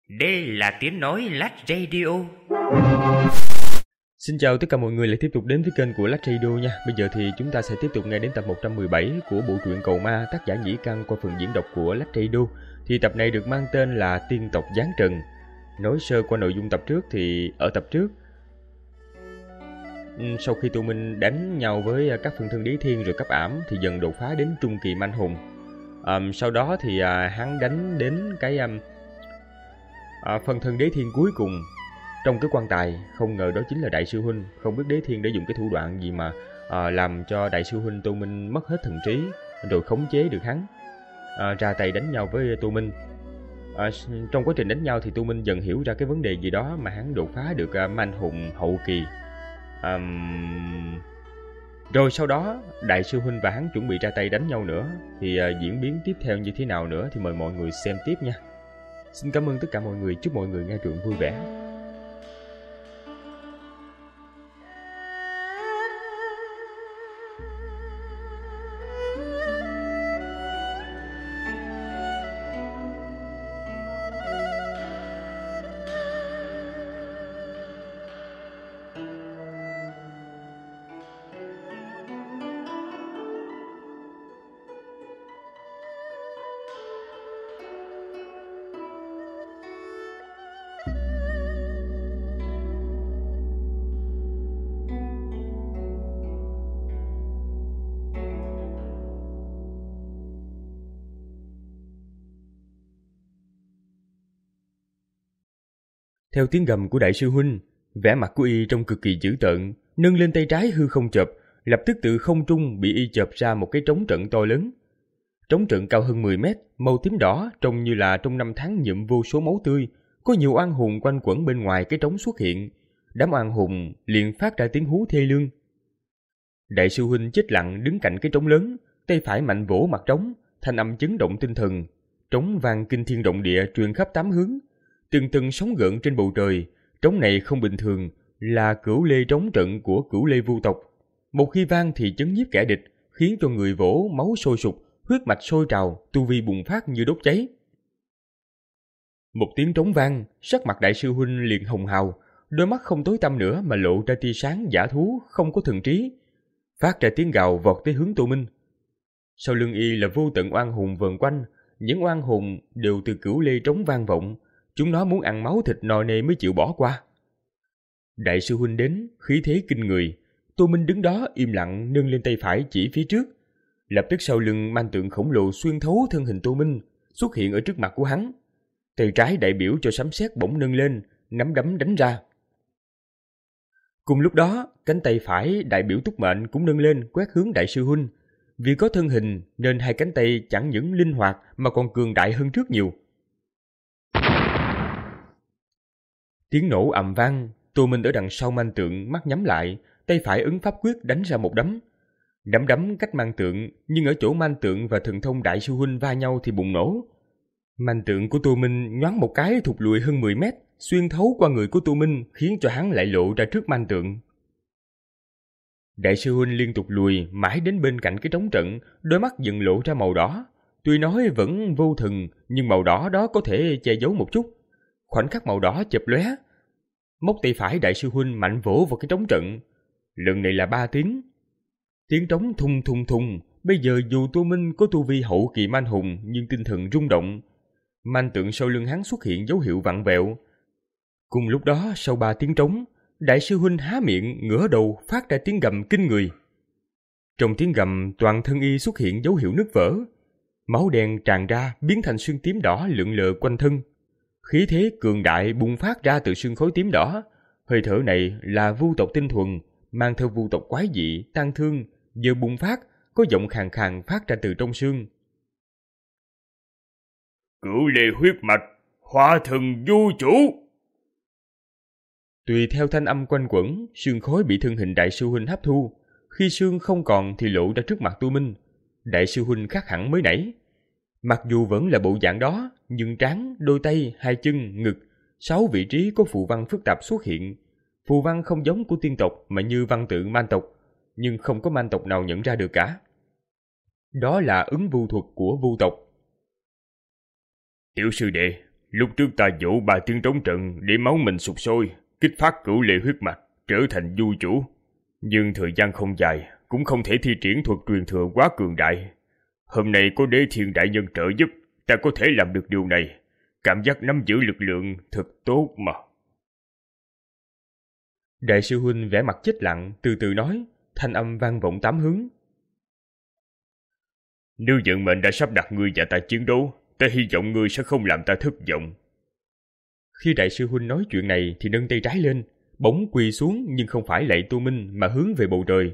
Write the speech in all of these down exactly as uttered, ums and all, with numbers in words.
Đây là tiếng nói Lách Radio. Xin chào tất cả mọi người lại tiếp tục đến với kênh của Lách Radio nha. Bây giờ thì chúng ta sẽ tiếp tục nghe đến tập một trăm mười bảy của bộ truyện Cầu Ma, tác giả Nhĩ Căn qua phần diễn đọc của Lách Radio. Thì tập này được mang tên là Tiên tộc Giáng Trần. Nói sơ qua nội dung tập trước thì ở tập trước, sau khi tụi mình đánh nhau với các phân thân đế thiên rồi cấp ảm thì dần đột phá đến trung kỳ manh hùng. Um, sau đó thì uh, hắn đánh đến cái um, uh, phân thân đế thiên cuối cùng trong cái quan tài. Không ngờ đó chính là đại sư huynh. Không biết đế thiên đã dùng cái thủ đoạn gì mà uh, làm cho đại sư huynh Tô Minh mất hết thần trí rồi khống chế được hắn, uh, ra tay đánh nhau với Tô Minh. Uh, trong quá trình đánh nhau thì Tô Minh dần hiểu ra cái vấn đề gì đó mà hắn đột phá được uh, manh hùng hậu kỳ. Um... Rồi sau đó đại sư huynh và hắn chuẩn bị ra tay đánh nhau nữa. Thì uh, diễn biến tiếp theo như thế nào nữa thì mời mọi người xem tiếp nha. Xin cảm ơn tất cả mọi người, chúc mọi người nghe truyện vui vẻ. Theo tiếng gầm của đại sư huynh, vẻ mặt của y trông cực kỳ dữ tợn, nâng lên tay trái hư không chộp, lập tức từ không trung bị y chộp ra một cái trống trận to lớn. Trống trận cao hơn mười mét, màu tím đỏ, trông như là trong năm tháng nhuộm vô số máu tươi, có nhiều oan hồn quanh quẩn bên ngoài cái trống xuất hiện. Đám oan hồn liền phát ra tiếng hú thê lương. Đại sư huynh chết lặng đứng cạnh cái trống lớn, tay phải mạnh vỗ mặt trống, thanh âm chấn động tinh thần. Trống vang kinh thiên động địa truyền khắp tám hướng. Từng từng sóng gợn trên bầu trời. Trống này không bình thường, là cửu lê trống trận của cửu lê vu tộc. Một khi vang thì chấn nhiếp kẻ địch, khiến cho người vỗ máu sôi sục, huyết mạch sôi trào, tu vi bùng phát như đốt cháy. Một tiếng trống vang, sắc mặt đại sư huynh liền hồng hào, đôi mắt không tối tăm nữa mà lộ ra tia sáng dã thú không có thần trí, phát ra tiếng gào vọt tới hướng Tô Minh. Sau lưng y là vô tận oan hồn vờn quanh, những oan hồn đều từ cửu lê trống vang vọng. Chúng nó muốn ăn máu thịt nò nê mới chịu bỏ qua. Đại sư huynh đến, khí thế kinh người. Tô Minh đứng đó im lặng nâng lên tay phải chỉ phía trước. Lập tức sau lưng man tượng khổng lồ xuyên thấu thân hình Tô Minh, xuất hiện ở trước mặt của hắn. Tay trái đại biểu cho sấm sét bỗng nâng lên, nắm đấm đánh ra. Cùng lúc đó, cánh tay phải đại biểu túc mệnh cũng nâng lên quét hướng đại sư huynh. Vì có thân hình nên hai cánh tay chẳng những linh hoạt mà còn cường đại hơn trước nhiều. Tiếng nổ ầm vang, Tô Minh ở đằng sau man tượng mắt nhắm lại, tay phải ấn pháp quyết đánh ra một đấm. Đấm đấm cách man tượng, nhưng ở chỗ man tượng và thần thông đại sư huynh va nhau thì bùng nổ. Man tượng của Tô Minh nhoáng một cái thụt lùi hơn mười mét, xuyên thấu qua người của Tô Minh khiến cho hắn lại lộ ra trước man tượng. Đại sư huynh liên tục lùi mãi đến bên cạnh cái trống trận, đôi mắt dần lộ ra màu đỏ. Tuy nói vẫn vô thần, nhưng màu đỏ đó có thể che giấu một chút. Khoảnh khắc màu đỏ chợp lóe, móc tay phải đại sư huynh mạnh vỗ vào cái trống trận. Lần này là ba tiếng. Tiếng trống thùng thùng thùng. Bây giờ dù Tô Minh có tu vi hậu kỳ man hùng nhưng tinh thần rung động. Man tượng sau lưng hắn xuất hiện dấu hiệu vặn vẹo. Cùng lúc đó sau ba tiếng trống, đại sư huynh há miệng ngửa đầu phát ra tiếng gầm kinh người. Trong tiếng gầm toàn thân y xuất hiện dấu hiệu nứt vỡ. Máu đen tràn ra biến thành xương tím đỏ lượn lờ quanh thân. Khí thế cường đại bùng phát ra từ xương khối tím đỏ. Hơi thở này là vu tộc tinh thuần, mang theo vu tộc quái dị, tang thương, giờ bùng phát, có giọng khàn khàn phát ra từ trong xương. Cửu lê huyết mạch, hóa thần vô chủ. Tùy theo thanh âm quanh quẩn, xương khối bị thân hình đại sư huynh hấp thu. Khi xương không còn thì lộ ra trước mặt Tô Minh. Đại sư huynh khác hẳn mới nãy. Mặc dù vẫn là bộ dạng đó, nhưng trán, đôi tay, hai chân, ngực, sáu vị trí có phù văn phức tạp xuất hiện. Phù văn không giống của tiên tộc mà như văn tự man tộc, nhưng không có man tộc nào nhận ra được cả. Đó là ứng vu thuật của vu tộc. Tiểu sư đệ, lúc trước ta dỗ ba tiếng trống trận để máu mình sục sôi, kích phát cửu lê huyết mạch, trở thành du chủ. Nhưng thời gian không dài, cũng không thể thi triển thuật truyền thừa quá cường đại. Hôm nay có Đế Thiên đại nhân trợ giúp, ta có thể làm được điều này. Cảm giác nắm giữ lực lượng thật tốt mà. Đại sư huynh vẻ mặt chết lặng, từ từ nói, thanh âm vang vọng tám hướng. Nếu vận mệnh đã sắp đặt ngươi và ta chiến đấu, ta hy vọng ngươi sẽ không làm ta thất vọng. Khi đại sư huynh nói chuyện này thì nâng tay trái lên, bỗng quỳ xuống nhưng không phải lạy Tô Minh mà hướng về bầu trời.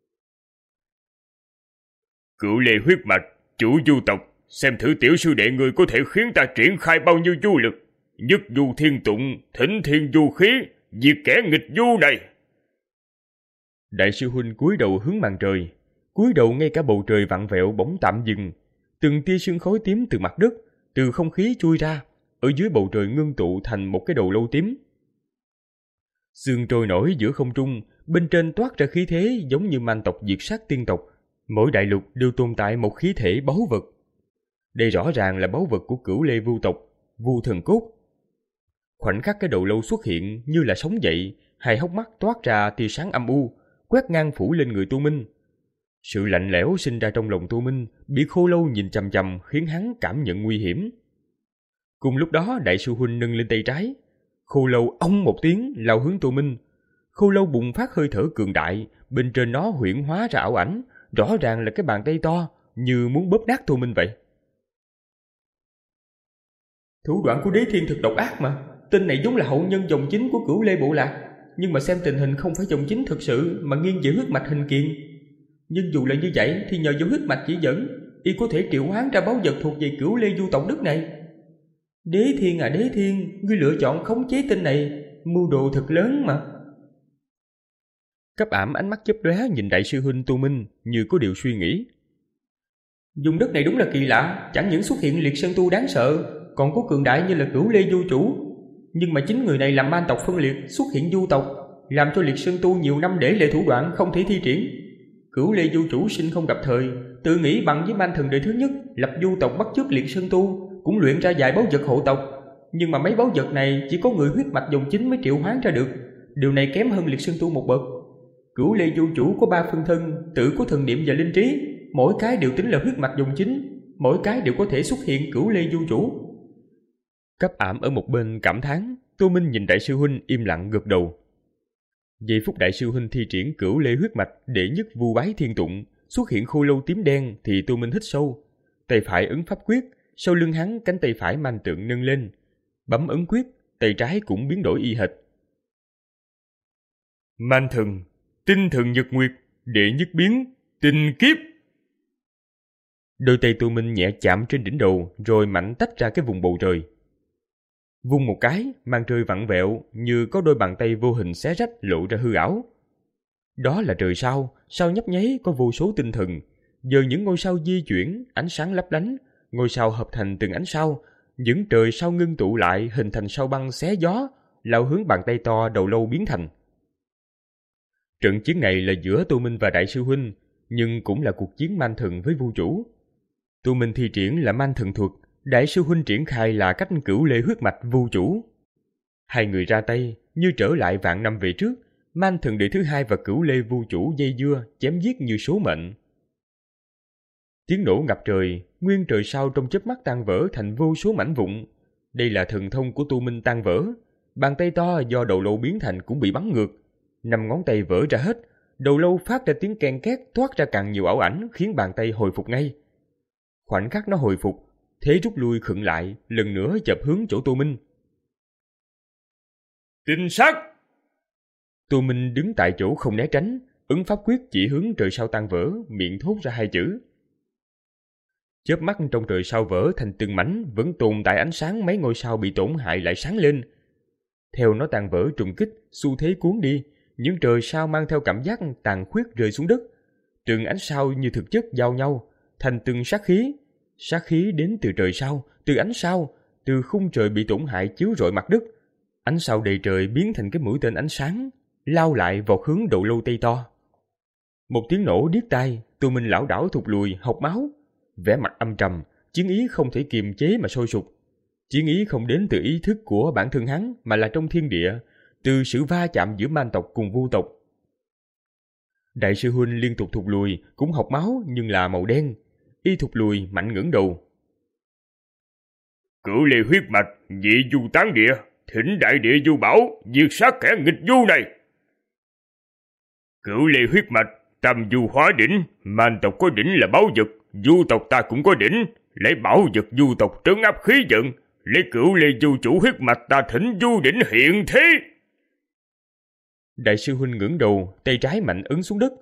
Cửu lê huyết mạch, chủ du tộc, xem thử tiểu sư đệ ngươi có thể khiến ta triển khai bao nhiêu du lực. Nhất du thiên tụng, thỉnh thiên du khí, diệt kẻ nghịch du này. Đại sư huynh cúi đầu hướng màn trời, cúi đầu ngay cả bầu trời vặn vẹo bỗng tạm dừng, từng tia sương khói tím từ mặt đất, từ không khí chui ra, ở dưới bầu trời ngưng tụ thành một cái đầu lâu tím. Sương trôi nổi giữa không trung, bên trên toát ra khí thế giống như man tộc diệt sát tiên tộc. Mỗi đại lục đều tồn tại một khí thể báu vật. Đây rõ ràng là báu vật của cửu lê vu tộc, vu thần cốt. Khoảnh khắc cái đầu lâu xuất hiện như là sống dậy, hai hốc mắt toát ra tia sáng âm u, quét ngang phủ lên người Tô Minh. Sự lạnh lẽo sinh ra trong lòng Tô Minh, bị khô lâu nhìn chằm chằm khiến hắn cảm nhận nguy hiểm. Cùng lúc đó đại sư huynh nâng lên tay trái, khô lâu ong một tiếng lao hướng Tô Minh. Khô lâu bùng phát hơi thở cường đại, bên trên nó huyễn hóa ra ảo ảnh, rõ ràng là cái bàn tay to, như muốn bóp nát Tô Minh vậy. Thủ đoạn của Đế Thiên thực độc ác mà, tên này giống là hậu nhân dòng chính của cửu lê bộ lạc, nhưng mà xem tình hình không phải dòng chính thực sự mà nghiêng về huyết mạch hình kiền. Nhưng dù là như vậy thì nhờ vào huyết mạch chỉ dẫn, y có thể triệu hoán ra báu vật thuộc về cửu lê du tộc đất này. Đế Thiên à Đế Thiên, ngươi lựa chọn khống chế tên này, mưu đồ thật lớn mà. Cấp Ảm ánh mắt chớp lóe nhìn đại sư huynh Tô Minh như có điều suy nghĩ. Vùng đất này đúng là kỳ lạ, chẳng những xuất hiện liệt sơn tu đáng sợ, còn có cường đại như là cửu lê du chủ. Nhưng mà chính người này làm man tộc phân liệt, xuất hiện du tộc, làm cho liệt sơn tu nhiều năm để lệ thủ đoạn không thể thi triển. Cửu lê du chủ sinh không gặp thời, tự nghĩ bằng với man thần đời thứ nhất lập du tộc bắt chước liệt sơn tu, cũng luyện ra vài báu vật hộ tộc. Nhưng mà mấy báu vật này chỉ có người huyết mạch dòng chính mới triệu hoán ra được, điều này kém hơn liệt sơn tu một bậc. Cửu lê du chủ có ba phân thân, tự có thần niệm và linh trí, mỗi cái đều tính là huyết mạch dòng chính, mỗi cái đều có thể xuất hiện cửu lê du chủ. Cấp Ảm ở một bên cảm thán, Tô Minh nhìn đại sư huynh im lặng gật đầu. Giây phút đại sư huynh thi triển cửu lê huyết mạch đệ nhất vu bái thiên tụng, xuất hiện khô lâu tím đen thì Tô Minh hít sâu, tay phải ấn pháp quyết, sau lưng hắn cánh tay phải man tượng nâng lên, bấm ấn quyết, tay trái cũng biến đổi y hệt. Man thần, tinh thần nhật nguyệt, đệ nhất biến, tinh kiếp. Đôi tay Tô Minh nhẹ chạm trên đỉnh đầu rồi mạnh tách ra cái vùng bầu trời. Vung một cái, màn trời vặn vẹo như có đôi bàn tay vô hình xé rách lộ ra hư ảo. Đó là trời sao, sao nhấp nháy có vô số tinh thần. Giờ những ngôi sao di chuyển, ánh sáng lấp lánh, ngôi sao hợp thành từng ánh sao, những trời sao ngưng tụ lại hình thành sao băng xé gió, lao hướng bàn tay to đầu lâu biến thành. Trận chiến này là giữa Tô Minh và đại sư huynh, nhưng cũng là cuộc chiến man thần với vu chủ. Tô Minh thi triển là man thần thuật, đại sư huynh triển khai là cách cửu lê huyết mạch vu chủ. Hai người ra tay như trở lại vạn năm về trước, man thần đệ thứ hai và cửu lê vu chủ dây dưa chém giết như số mệnh. Tiếng nổ ngập trời, nguyên trời sao trong chớp mắt tan vỡ thành vô số mảnh vụn. Đây là thần thông của Tô Minh tan vỡ. Bàn tay to do đầu lâu biến thành cũng bị bắn ngược, năm ngón tay vỡ ra hết, đầu lâu phát ra tiếng ken két, toát ra càng nhiều ảo ảnh khiến bàn tay hồi phục ngay. Khoảnh khắc nó hồi phục, thế rút lui khựng lại, lần nữa chập hướng chỗ Tô Minh. Tinh sát! Tô Minh đứng tại chỗ không né tránh, ứng pháp quyết chỉ hướng trời sao tan vỡ, miệng thốt ra hai chữ. Chớp mắt trong trời sao vỡ thành từng mảnh, vẫn tồn tại ánh sáng mấy ngôi sao bị tổn hại lại sáng lên. Theo nó tan vỡ trùng kích, xu thế cuốn đi, những trời sao mang theo cảm giác tàn khuyết rơi xuống đất. Từng ánh sao như thực chất giao nhau, thành từng sát khí. Sát khí đến từ trời sao, từ ánh sao, từ khung trời bị tổn hại chiếu rọi mặt đất. Ánh sao đầy trời biến thành cái mũi tên ánh sáng, lao lại vọt hướng đầu lâu tây to. Một tiếng nổ điếc tai, Tô Minh lảo đảo thụt lùi, hộc máu. Vẻ mặt âm trầm, chiến ý không thể kiềm chế mà sôi sục. Chiến ý không đến từ ý thức của bản thân hắn mà là trong thiên địa, từ sự va chạm giữa man tộc cùng vu tộc. Đại sư huynh liên tục thụt lùi, cũng học máu nhưng là màu đen. Y thụt lùi mạnh ngẩng đầu. Cửu lê huyết mạch, dị du tán địa, thỉnh đại địa du bảo, diệt sát kẻ nghịch du này. Cửu lê huyết mạch, tam du hóa đỉnh, man tộc có đỉnh là báu vật, du tộc ta cũng có đỉnh, lấy bảo vật du tộc trấn áp khí giận, lấy cửu lê du chủ huyết mạch ta thỉnh du đỉnh hiện thế. Đại sư huynh ngẩng đầu, tay trái mạnh ấn xuống đất.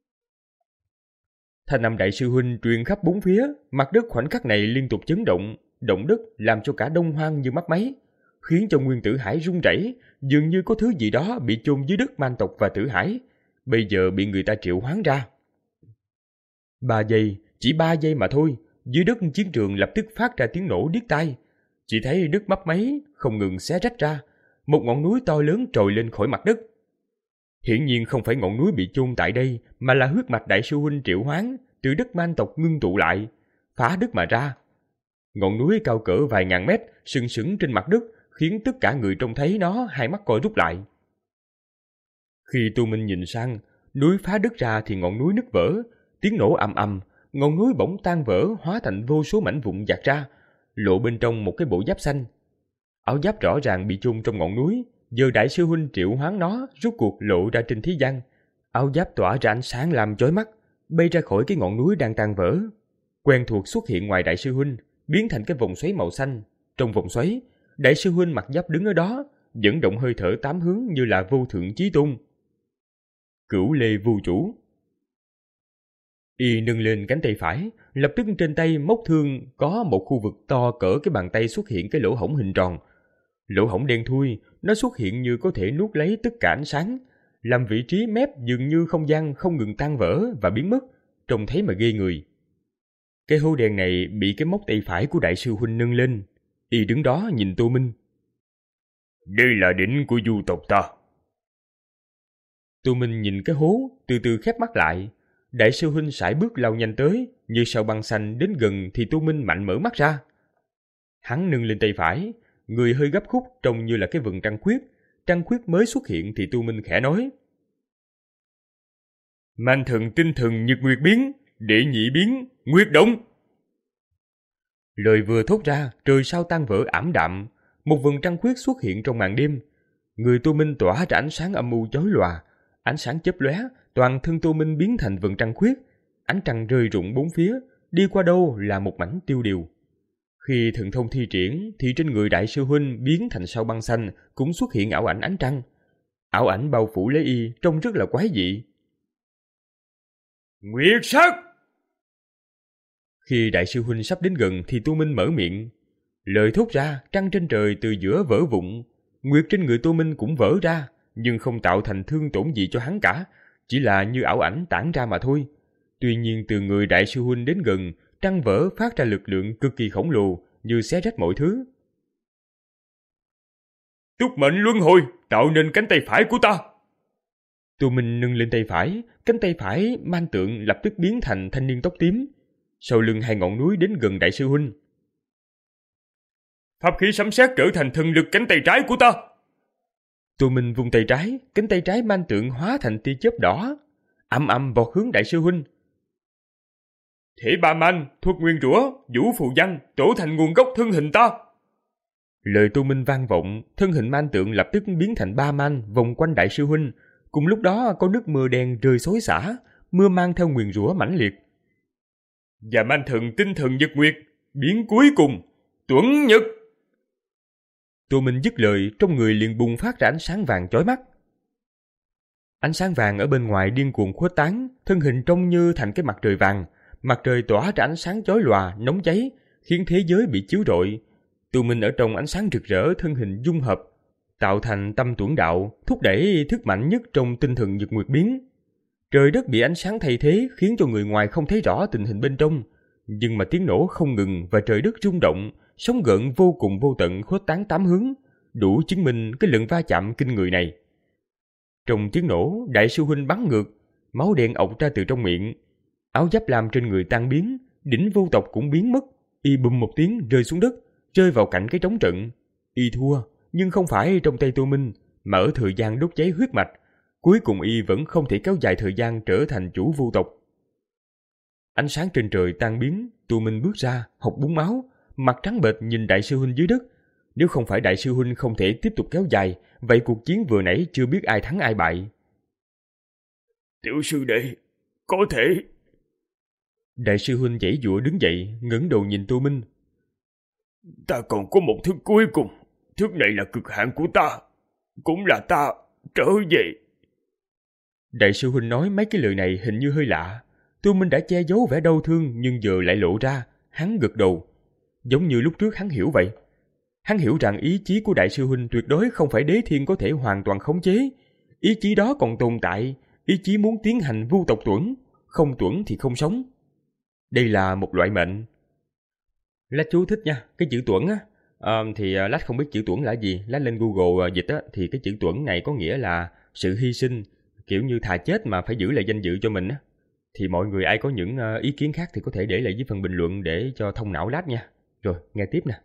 Thanh âm đại sư huynh truyền khắp bốn phía, mặt đất khoảnh khắc này liên tục chấn động, động đất làm cho cả Đông Hoang như mắt máy, khiến cho nguyên tử hải rung rẩy, dường như có thứ gì đó bị chôn dưới đất man tộc và tử hải, bây giờ bị người ta triệu hoán ra. Ba giây, chỉ ba giây mà thôi, dưới đất chiến trường lập tức phát ra tiếng nổ điếc tai, chỉ thấy đất mấp máy không ngừng xé rách ra, một ngọn núi to lớn trồi lên khỏi mặt đất. Hiển nhiên không phải ngọn núi bị chôn tại đây, mà là huyết mạch đại sư huynh triệu hoán từ đất man tộc ngưng tụ lại, phá đất mà ra. Ngọn núi cao cỡ vài ngàn mét sừng sững trên mặt đất, khiến tất cả người trông thấy nó hai mắt co rút lại. Khi Tu Minh nhìn sang, núi phá đất ra thì ngọn núi nứt vỡ, tiếng nổ ầm ầm, ngọn núi bỗng tan vỡ hóa thành vô số mảnh vụn dạt ra, lộ bên trong một cái bộ giáp xanh. Áo giáp rõ ràng bị chôn trong ngọn núi, giờ đại sư huynh triệu hoán nó rút cuộc lộ ra trên thế gian. Áo giáp tỏa ra ánh sáng làm chói mắt, bay ra khỏi cái ngọn núi đang tan vỡ. Quen thuộc xuất hiện ngoài đại sư huynh, biến thành cái vòng xoáy màu xanh. Trong vòng xoáy, đại sư huynh mặc giáp đứng ở đó, dẫn động hơi thở tám hướng như là vô thượng chí tôn. Cửu lê vu chủ. Y nâng lên cánh tay phải, lập tức trên tay móc thương có một khu vực to cỡ cái bàn tay xuất hiện cái lỗ hổng hình tròn. Lỗ hổng đen thui, nó xuất hiện như có thể nuốt lấy tất cả ánh sáng, làm vị trí mép dường như không gian không ngừng tan vỡ và biến mất, trông thấy mà ghê người. Cái hố đen này bị cái móc tay phải của đại sư huynh nâng lên. Y đứng đó nhìn Tô Minh. Đây là đỉnh của du tộc ta. Tô Minh nhìn cái hố, từ từ khép mắt lại. Đại sư huynh sải bước lao nhanh tới, như sao băng xanh đến gần thì Tô Minh mạnh mở mắt ra. Hắn nâng lên tay phải, người hơi gấp khúc trông như là cái vầng trăng khuyết. Trăng khuyết mới xuất hiện thì Tô Minh khẽ nói. Man thần tinh thần nhật nguyệt biến, đệ nhị biến, nguyệt động. Lời vừa thốt ra, trời sao tan vỡ ảm đạm, một vầng trăng khuyết xuất hiện trong màn đêm. Người Tô Minh tỏa ra ánh sáng âm u chói lòa, ánh sáng chớp lóe, toàn thân Tô Minh biến thành vầng trăng khuyết, ánh trăng rơi rụng bốn phía, đi qua đâu là một mảnh tiêu điều. Khi thần thông thi triển thì trên người đại sư huynh biến thành sao băng xanh cũng xuất hiện ảo ảnh ánh trăng. Ảo ảnh bao phủ lấy y trông rất là quái dị. Nguyệt sắc! Khi đại sư huynh sắp đến gần thì Tô Minh mở miệng. Lời thốt ra, trăng trên trời từ giữa vỡ vụn. Nguyệt trên người Tô Minh cũng vỡ ra, nhưng không tạo thành thương tổn gì cho hắn cả, chỉ là như ảo ảnh tản ra mà thôi. Tuy nhiên từ người đại sư huynh đến gần, trăng vỡ phát ra lực lượng cực kỳ khổng lồ, như xé rách mọi thứ. Túc mệnh luân hồi, tạo nên cánh tay phải của ta. Tô Minh nâng lên tay phải, cánh tay phải man tượng lập tức biến thành thanh niên tóc tím. Sau lưng hai ngọn núi đến gần đại sư huynh. Pháp khí sấm sét trở thành thần lực cánh tay trái của ta. Tô Minh vung tay trái, cánh tay trái man tượng hóa thành tia chớp đỏ, ầm ầm vọt hướng đại sư huynh. Thể ba man, thuật nguyên rủa, vũ phù văn, tổ thành nguồn gốc thân hình ta. Lời Tô Minh vang vọng, thân hình man tượng lập tức biến thành ba man vòng quanh đại sư huynh. Cùng lúc đó có nước mưa đen rơi xối xả, mưa mang theo nguyền rủa mãnh liệt. Và man thần tinh thần nhật nguyệt, biến cuối cùng, tuấn nhật. Tô Minh dứt lời, trong người liền bùng phát ra ánh sáng vàng chói mắt. Ánh sáng vàng ở bên ngoài điên cuồng khuếch tán, thân hình trông như thành cái mặt trời vàng. Mặt trời tỏa ra ánh sáng chói lòa, nóng cháy, khiến thế giới bị chiếu rọi. Tô Minh ở trong ánh sáng rực rỡ, thân hình dung hợp, tạo thành tâm tuẫn đạo, thúc đẩy thức mạnh nhất trong tinh thần nhật nguyệt biến. Trời đất bị ánh sáng thay thế, khiến cho người ngoài không thấy rõ tình hình bên trong. Nhưng mà tiếng nổ không ngừng và trời đất rung động, sóng gợn vô cùng vô tận khuếch tán tám hướng, đủ chứng minh cái lượng va chạm kinh người này. Trong tiếng nổ, đại sư huynh bắn ngược, máu đen ọc ra từ trong miệng. Áo giáp lam trên người tan biến, đỉnh vô tộc cũng biến mất, y bùm một tiếng rơi xuống đất, rơi vào cảnh cái trống trận. Y thua, nhưng không phải trong tay Tô Minh, mà ở thời gian đốt cháy huyết mạch. Cuối cùng y vẫn không thể kéo dài thời gian trở thành chủ vu tộc. Ánh sáng trên trời tan biến, Tô Minh bước ra, học búng máu, mặt trắng bệch nhìn đại sư huynh dưới đất. Nếu không phải đại sư huynh không thể tiếp tục kéo dài, vậy cuộc chiến vừa nãy chưa biết ai thắng ai bại. Tiểu sư đệ, có thể... Đại sư huynh giãy giụa đứng dậy, ngẩng đầu nhìn Tô Minh. Ta còn có một thức cuối cùng. Thức này là cực hạn của ta. Cũng là ta trở về. Đại sư huynh nói mấy cái lời này hình như hơi lạ. Tô Minh đã che giấu vẻ đau thương nhưng giờ lại lộ ra. Hắn gật đầu. Giống như lúc trước hắn hiểu vậy. Hắn hiểu rằng ý chí của đại sư huynh tuyệt đối không phải đế thiên có thể hoàn toàn khống chế. Ý chí đó còn tồn tại. Ý chí muốn tiến hành vu tộc tuẫn. Không tuẫn thì không sống. Đây là một loại mệnh. Lát chú thích nha. Cái chữ tuẫn á, à, thì Lát không biết chữ tuẫn là gì. Lát lên Google dịch á, thì cái chữ tuẫn này có nghĩa là sự hy sinh, kiểu như thà chết mà phải giữ lại danh dự cho mình á. Thì mọi người ai có những ý kiến khác thì có thể để lại dưới phần bình luận để cho thông não Lát nha. Rồi, nghe tiếp nè.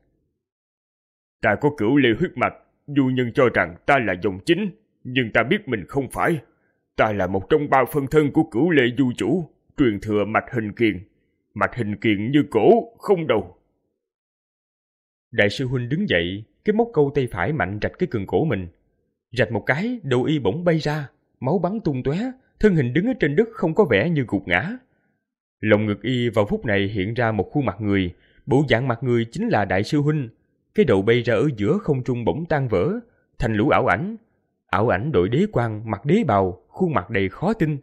Ta có cửu lê huyết mạch, dù nhân cho rằng ta là dòng chính, nhưng ta biết mình không phải. Ta là một trong ba phân thân của cửu lê du chủ, truyền thừa mạch hình kiền. Mạch hình kiền như cổ, không đầu. Đại sư huynh đứng dậy, cái móc câu tay phải mạnh rạch cái cần cổ mình. Rạch một cái, đầu y bỗng bay ra, máu bắn tung tóe, thân hình đứng ở trên đất không có vẻ như gục ngã. Lồng ngực y vào phút này hiện ra một khuôn mặt người, bộ dạng mặt người chính là đại sư huynh. Cái đầu bay ra ở giữa không trung bỗng tan vỡ, thành lũ ảo ảnh. Ảo ảnh đội đế quan, mặc đế bào, khuôn mặt đầy khó tin.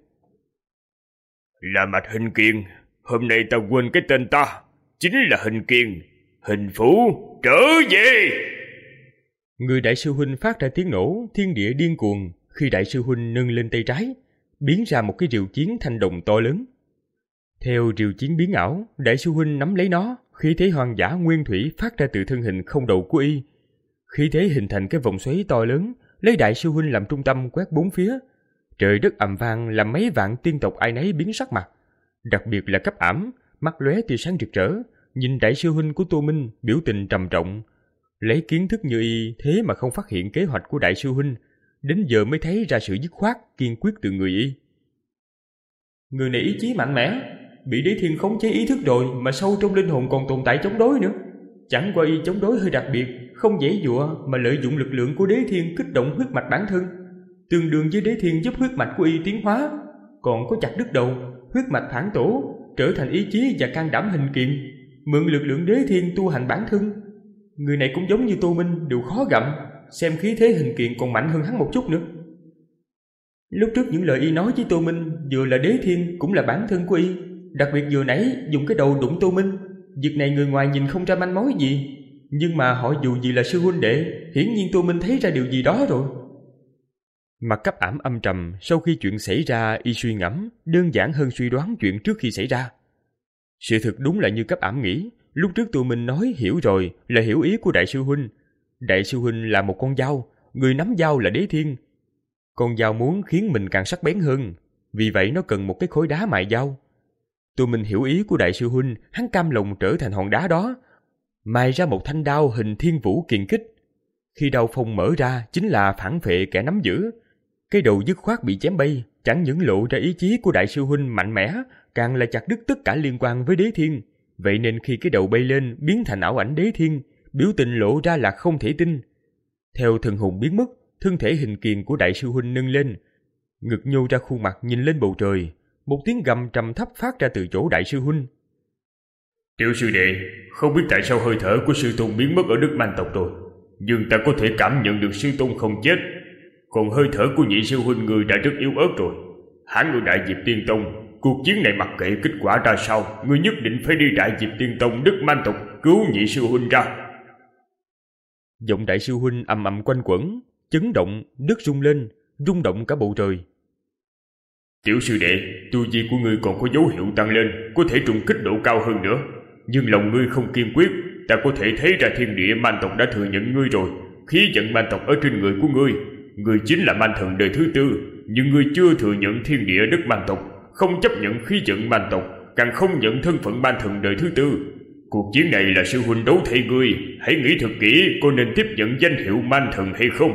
Là mạch hình kiền, hôm nay ta quên cái tên ta, chính là hình kiền, hình phủ, trở về. Người đại sư huynh phát ra tiếng nổ, thiên địa điên cuồng, khi đại sư huynh nâng lên tay trái, biến ra một cái rìu chiến thanh đồng to lớn. Theo rìu chiến biến ảo, đại sư huynh nắm lấy nó, khí thế hoang dã nguyên thủy phát ra từ thân hình không đầu của y. Khí thế hình thành cái vòng xoáy to lớn, lấy đại sư huynh làm trung tâm quét bốn phía. Trời đất ầm vang làm mấy vạn tiên tộc ai nấy biến sắc mặt. Đặc biệt là Cấp Ảm, mắt lóe tia sáng rực rỡ, nhìn đại sư huynh của Tô Minh biểu tình trầm trọng. Lấy kiến thức như y thế mà không phát hiện kế hoạch của đại sư huynh, đến giờ mới thấy ra sự dứt khoát, kiên quyết từ người y. Người này ý chí mạnh mẽ, bị đế thiên khống chế ý thức rồi mà sâu trong linh hồn còn tồn tại chống đối nữa. Chẳng qua y chống đối hơi đặc biệt, không dễ dụa mà lợi dụng lực lượng của đế thiên kích động huyết mạch bản thân, tương đương với đế thiên giúp huyết mạch của y tiến hóa. Còn có chặt đứt đầu, huyết mạch phản tổ, trở thành ý chí và can đảm hình kiền, mượn lực lượng đế thiên tu hành bản thân. Người này cũng giống như Tô Minh, đều khó gặm, xem khí thế hình kiền còn mạnh hơn hắn một chút nữa. Lúc trước những lời y nói với Tô Minh vừa là đế thiên cũng là bản thân của y, đặc biệt vừa nãy dùng cái đầu đụng Tô Minh. Việc này người ngoài nhìn không ra manh mối gì, nhưng mà họ dù gì là sư huynh đệ, hiển nhiên Tô Minh thấy ra điều gì đó rồi. Mặt Cấp Ảm âm trầm, sau khi chuyện xảy ra y suy ngẫm, đơn giản hơn suy đoán chuyện trước khi xảy ra. Sự thực đúng là như Cấp Ảm nghĩ, lúc trước Tô Minh nói hiểu rồi là hiểu ý của đại sư huynh. Đại sư huynh là một con dao, người nắm dao là đế thiên. Con dao muốn khiến mình càng sắc bén hơn, vì vậy nó cần một cái khối đá mài dao. Tô Minh hiểu ý của đại sư huynh, hắn cam lòng trở thành hòn đá đó, mài ra một thanh đao hình thiên vũ kiền kích. Khi đao phong mở ra chính là phản phệ kẻ nắm giữ. Cái đầu dứt khoát bị chém bay, chẳng những lộ ra ý chí của đại sư huynh mạnh mẽ, càng là chặt đứt tất cả liên quan với đế thiên. Vậy nên khi cái đầu bay lên biến thành ảo ảnh đế thiên, biểu tình lộ ra là không thể tin. Theo thần hồn biến mất, thân thể hình kiền của đại sư huynh nâng lên, ngực nhô ra khuôn mặt nhìn lên bầu trời. Một tiếng gầm trầm thấp phát ra từ chỗ đại sư huynh. Tiểu sư đệ, không biết tại sao hơi thở của sư tôn biến mất ở đất Man tộc rồi, nhưng ta có thể cảm nhận được sư tôn không chết. Còn hơi thở của nhị sư huynh người đã rất yếu ớt rồi. Hắn ở Đại Diệp Tiên Tông, cuộc chiến này mặc kệ kết quả ra sao, ngươi nhất định phải đi Đại Diệp Tiên Tông đất Man tộc cứu nhị sư huynh ra. Giọng đại sư huynh ầm ầm quanh quẩn, chấn động, đất rung lên, rung động cả bầu trời. Tiểu sư đệ, tu vi của ngươi còn có dấu hiệu tăng lên, có thể trùng kích độ cao hơn nữa. Nhưng lòng ngươi không kiên quyết, ta có thể thấy ra thiên địa Man tộc đã thừa nhận ngươi rồi. Khí vận Man tộc ở trên người của ngươi, ngươi chính là Man thần đời thứ tư, nhưng ngươi chưa thừa nhận thiên địa đất Man tộc, không chấp nhận khí vận Man tộc, càng không nhận thân phận Man thần đời thứ tư. Cuộc chiến này là sư huynh đấu thay ngươi, hãy nghĩ thật kỹ có nên tiếp nhận danh hiệu man thần hay không.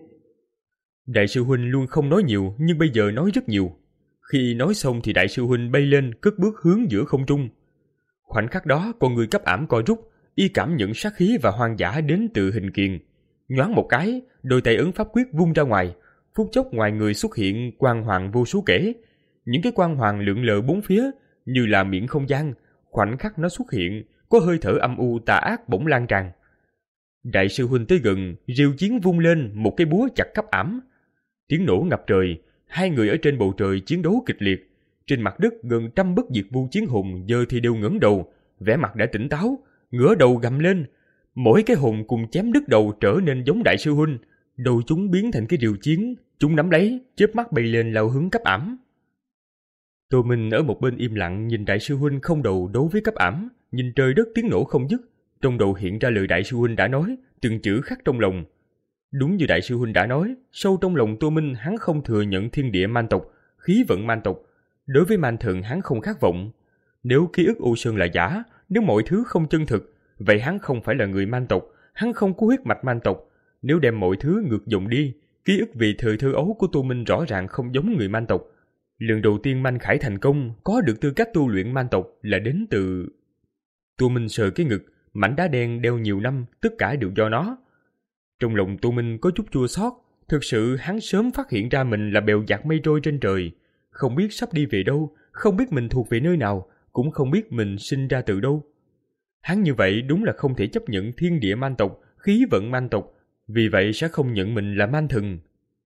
Đại sư huynh luôn không nói nhiều, nhưng bây giờ nói rất nhiều. Khi nói xong thì đại sư huynh bay lên, cất bước hướng giữa không trung. Khoảnh khắc đó, con người cấp ảm co rút, y cảm nhận sát khí và hoang dã đến từ hình kiền. Nhoáng một cái, đôi tay ấn pháp quyết vung ra ngoài, phút chốc ngoài người xuất hiện quang hoàng vô số kể. Những cái quang hoàng lượn lờ bốn phía, như là miệng không gian. Khoảnh khắc nó xuất hiện, có hơi thở âm u tà ác bỗng lan tràn. Đại sư huynh tới gần, rìu chiến vung lên một cái búa chặt cấp ảm. Tiếng nổ ngập trời, hai người ở trên bầu trời chiến đấu kịch liệt. Trên mặt đất gần trăm bất diệt vu chiến hồn giờ thì đều ngẩng đầu, vẻ mặt đã tỉnh táo, ngửa đầu gầm lên. Mỗi cái hồn cùng chém đứt đầu trở nên giống đại sư huynh, đầu chúng biến thành cái rìu chiến, chúng nắm lấy, chớp mắt bay lên lao hướng cấp ảm. Tô Minh ở một bên im lặng nhìn đại sư huynh không đầu đấu với cấp ảm, nhìn trời đất tiếng nổ không dứt, trong đầu hiện ra lời đại sư huynh đã nói, từng chữ khắc trong lòng. Đúng như đại sư huynh đã nói, sâu trong lòng Tô Minh hắn không thừa nhận thiên địa man tộc, khí vận man tộc. Đối với man thần hắn không khát vọng. Nếu ký ức U Sơn là giả, nếu mọi thứ không chân thực, vậy hắn không phải là người man tộc, hắn không có huyết mạch man tộc. Nếu đem mọi thứ ngược dòng đi, ký ức vì thời thơ ấu của Tô Minh rõ ràng không giống người man tộc. Lần đầu tiên Man Khải thành công, có được tư cách tu luyện man tộc là đến từ... Tô Minh sờ cái ngực, mảnh đá đen đeo nhiều năm, tất cả đều do nó. Trong lòng Tô Minh có chút chua xót, thực sự hắn sớm phát hiện ra mình là bèo dạt mây trôi trên trời, không biết sắp đi về đâu, không biết mình thuộc về nơi nào, cũng không biết mình sinh ra từ đâu. Hắn như vậy đúng là không thể chấp nhận thiên địa man tộc, khí vận man tộc, vì vậy sẽ không nhận mình là man thần.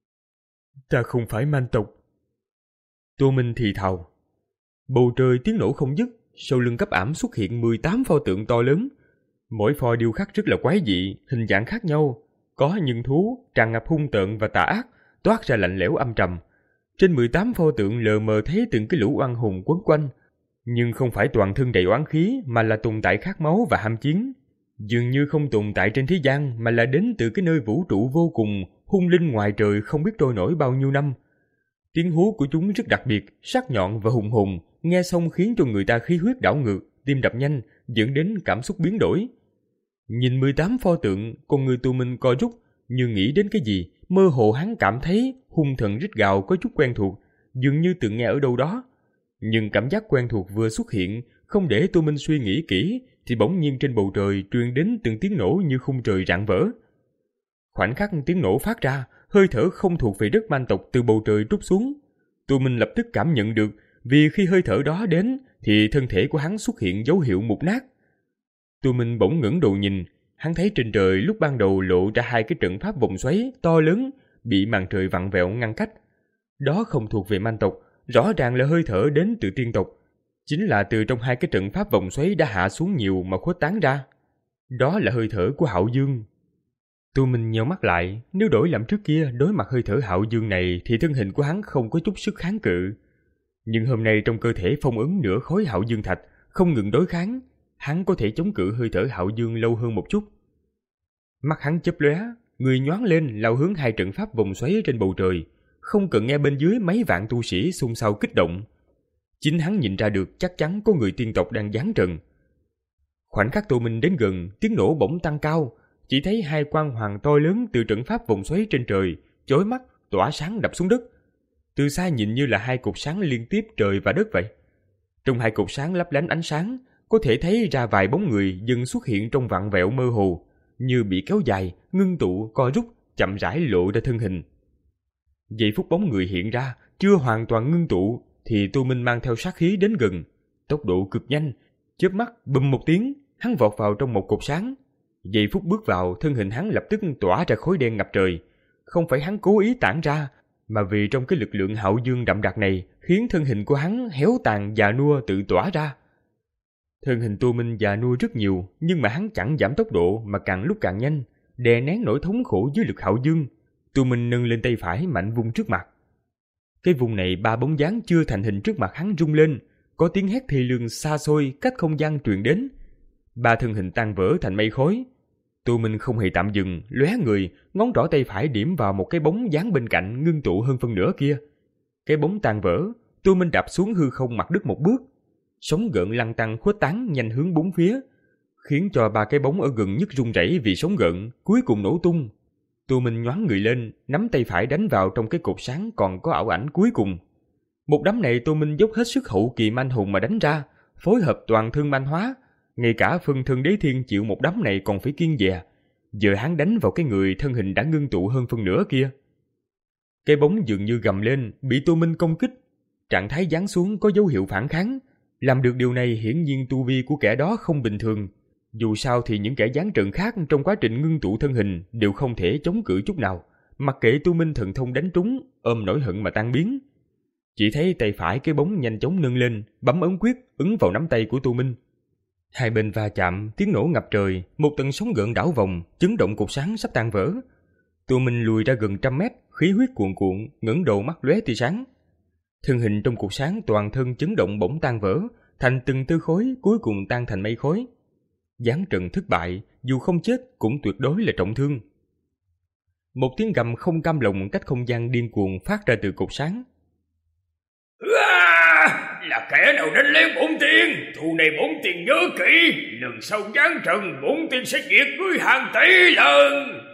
Ta không phải man tộc. Tô Minh thì thào. Bầu trời tiếng nổ không dứt, sau lưng cấp ảm xuất hiện mười tám pho tượng to lớn. Mỗi pho điêu khắc rất là quái dị, hình dạng khác nhau, có những thú tràn ngập hung tợn và tà ác, toát ra lạnh lẽo âm trầm. Trên mười tám pho tượng lờ mờ thấy từng cái lũ oan hùng quấn quanh, nhưng không phải toàn thân đầy oán khí mà là tồn tại khát máu và ham chiến. Dường như không tồn tại trên thế gian mà là đến từ cái nơi vũ trụ vô cùng, hung linh ngoài trời không biết trôi nổi bao nhiêu năm. Tiếng hú của chúng rất đặc biệt, sắc nhọn và hùng hồn, nghe xong khiến cho người ta khí huyết đảo ngược, tim đập nhanh, dẫn đến cảm xúc biến đổi. Nhìn mười tám pho tượng, con người Tô Minh co rút, như nghĩ đến cái gì, mơ hồ hắn cảm thấy hung thần rít gào có chút quen thuộc, dường như từng nghe ở đâu đó. Nhưng cảm giác quen thuộc vừa xuất hiện, không để Tô Minh suy nghĩ kỹ, thì bỗng nhiên trên bầu trời truyền đến từng tiếng nổ như khung trời rạn vỡ. Khoảnh khắc tiếng nổ phát ra, hơi thở không thuộc về đất man tộc từ bầu trời trút xuống. Tô Minh lập tức cảm nhận được, vì khi hơi thở đó đến, thì thân thể của hắn xuất hiện dấu hiệu mục nát. Tô Minh bỗng ngẩng đầu nhìn, hắn thấy trên trời lúc ban đầu lộ ra hai cái trận pháp vòng xoáy to lớn, bị màn trời vặn vẹo ngăn cách. Đó không thuộc về man tộc, rõ ràng là hơi thở đến từ tiên tộc. Chính là từ trong hai cái trận pháp vòng xoáy đã hạ xuống nhiều mà khuếch tán ra. Đó là hơi thở của Hạo Dương. Tô Minh nheo mắt lại, nếu đổi làm trước kia đối mặt hơi thở Hạo Dương này thì thân hình của hắn không có chút sức kháng cự. Nhưng hôm nay trong cơ thể phong ấn nửa khối Hạo Dương thạch, không ngừng đối kháng, hắn có thể chống cự hơi thở Hạo Dương lâu hơn một chút. Mắt hắn chớp lóe, người nhoáng lên lao hướng hai trận pháp vòng xoáy trên bầu trời, không cần nghe bên dưới mấy vạn tu sĩ xung xao kích động. Chính hắn nhìn ra được chắc chắn có người tiên tộc đang giáng trận. Khoảnh khắc Tô Minh đến gần, tiếng nổ bỗng tăng cao, chỉ thấy hai quang hoàng to lớn từ trận pháp vòng xoáy trên trời, chói mắt, tỏa sáng đập xuống đất. Từ xa nhìn như là hai cột sáng liên tiếp trời và đất vậy. Trong hai cột sáng lấp lánh ánh sáng, có thể thấy ra vài bóng người dần xuất hiện trong vặn vẹo mơ hồ, như bị kéo dài, ngưng tụ, co rút, chậm rãi lộ ra thân hình. Giây phút bóng người hiện ra, chưa hoàn toàn ngưng tụ, thì Tô Minh mang theo sát khí đến gần, tốc độ cực nhanh, chớp mắt bùm một tiếng, hắn vọt vào trong một cột sáng. Giây phút bước vào, thân hình hắn lập tức tỏa ra khói đen ngập trời. Không phải hắn cố ý tản ra, mà vì trong cái lực lượng Hạo Dương đậm đặc này khiến thân hình của hắn héo tàn già nua tự tỏa ra. Thân hình Tô Minh già nua rất nhiều, nhưng mà hắn chẳng giảm tốc độ mà càng lúc càng nhanh, đè nén nỗi thống khổ dưới lực Hạo Dương. Tô Minh nâng lên tay phải mạnh vung trước mặt. Cái vùng này ba bóng dáng chưa thành hình trước mặt hắn rung lên, có tiếng hét thê lương xa xôi cách không gian truyền đến. Ba thân hình tan vỡ thành mây khói. Tô Minh không hề tạm dừng, lóe người, ngón trỏ tay phải điểm vào một cái bóng dáng bên cạnh ngưng tụ hơn phân nửa kia. Cái bóng tan vỡ, Tô Minh đạp xuống hư không mặt đất một bước. Sóng gợn lăn tăng khuếch tán nhanh hướng bốn phía. khiến cho ba cái bóng ở gần nhất rung rẩy vì sóng gợn, cuối cùng nổ tung. Tô Minh nhoáng người lên, nắm tay phải đánh vào trong cái cột sáng còn có ảo ảnh cuối cùng. Một đấm này Tô Minh dốc hết sức hậu kỳ manh hùng mà đánh ra, phối hợp toàn thân manh hóa, ngay cả phân thân đế thiên chịu một đấm này còn phải kiêng dè. Giờ hắn đánh vào cái người thân hình đã ngưng tụ hơn phân nửa kia. Cái bóng dường như gầm lên, bị Tô Minh công kích. Trạng thái giáng xuống có dấu hiệu phản kháng. Làm được điều này hiển nhiên tu vi của kẻ đó không bình thường. Dù sao thì những kẻ giáng trận khác trong quá trình ngưng tụ thân hình đều không thể chống cự chút nào. Mặc kệ Tô Minh thần thông đánh trúng, ôm nỗi hận mà tan biến. Chỉ thấy tay phải cái bóng nhanh chóng nâng lên, bấm ấn quyết ứng vào nắm tay của Tô Minh. Hai bên va chạm, tiếng nổ ngập trời, một tầng sóng gợn đảo vòng, chấn động cột sáng sắp tan vỡ. Tô Minh lùi ra gần trăm mét, khí huyết cuồn cuộn, ngẩng đầu mắt lóe tia sáng. Thân hình trong cột sáng toàn thân chấn động bỗng tan vỡ, thành từng tư khối, cuối cùng tan thành mây khói. Giáng trận thất bại, dù không chết cũng tuyệt đối là trọng thương. Một tiếng gầm không cam lòng cách không gian điên cuồng phát ra từ cột sáng. À, là kẻ nào đánh lén bổn tiên? Thù này bổn tiên nhớ kỹ, lần sau giáng trận bổn tiên sẽ diệt ngươi hàng tỷ lần.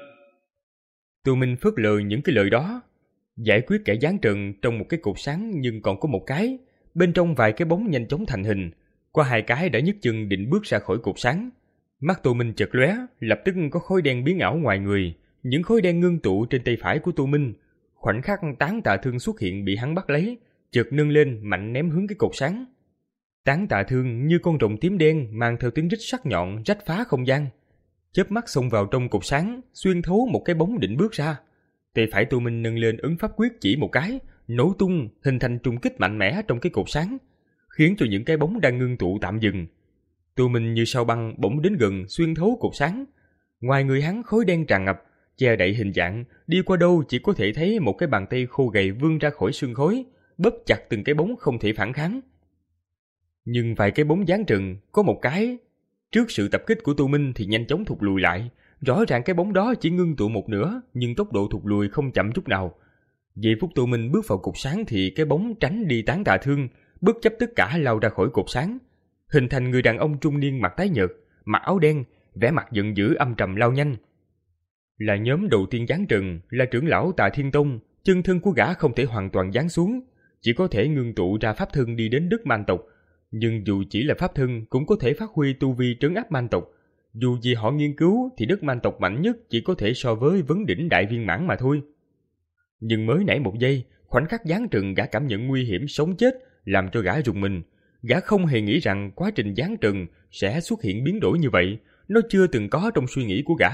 Tô Minh phớt lờ những cái lời đó. Giải quyết kẻ giáng trận trong một cái cột sáng nhưng còn có một cái, bên trong vài cái bóng nhanh chóng thành hình, qua hai cái đã nhấc chân định bước ra khỏi cột sáng. Mắt Tô Minh chợt lóe, lập tức có khói đen biến ảo ngoài người, những khói đen ngưng tụ trên tay phải của Tô Minh. Khoảnh khắc tán tà thương xuất hiện bị hắn bắt lấy, chợt nâng lên mạnh ném hướng cái cột sáng. Tán tà thương như con rồng tím đen mang theo tiếng rít sắc nhọn rách phá không gian, chớp mắt xông vào trong cột sáng, xuyên thấu một cái bóng định bước ra. Tay phải Tô Minh nâng lên ấn pháp quyết chỉ một cái, nổ tung hình thành trùng kích mạnh mẽ trong cái cột sáng, khiến cho những cái bóng đang ngưng tụ tạm dừng. Tô Minh như sao băng bỗng đến gần xuyên thấu cột sáng. Ngoài người hắn khói đen tràn ngập, che đậy hình dạng, đi qua đâu chỉ có thể thấy một cái bàn tay khô gầy vươn ra khỏi sương khói, bóp chặt từng cái bóng không thể phản kháng. Nhưng vài cái bóng giáng trận có một cái trước sự tập kích của Tô Minh thì nhanh chóng thụt lùi lại. Rõ ràng cái bóng đó chỉ ngưng tụ một nửa, nhưng tốc độ thụt lùi không chậm chút nào. Giây phút Tô Minh bước vào cột sáng thì cái bóng tránh đi tán tà thương, bất chấp tất cả lao ra khỏi cột sáng, hình thành người đàn ông trung niên mặt tái nhợt, mặc áo đen, vẻ mặt giận dữ âm trầm lao nhanh. Là nhóm đầu tiên giáng trận, là trưởng lão Tà Thiên Tông, chân thân của gã không thể hoàn toàn giáng xuống, chỉ có thể ngưng tụ ra pháp thân đi đến đất man tộc. Nhưng dù chỉ là pháp thân cũng có thể phát huy tu vi trấn áp man tộc. Dù gì họ nghiên cứu thì đất man tộc mạnh nhất chỉ có thể so với vấn đỉnh đại viên mãn mà thôi. Nhưng mới nãy một giây, khoảnh khắc giáng trận gã cảm nhận nguy hiểm sống chết làm cho gã rùng mình. Gã không hề nghĩ rằng quá trình giáng trận sẽ xuất hiện biến đổi như vậy, nó chưa từng có trong suy nghĩ của gã.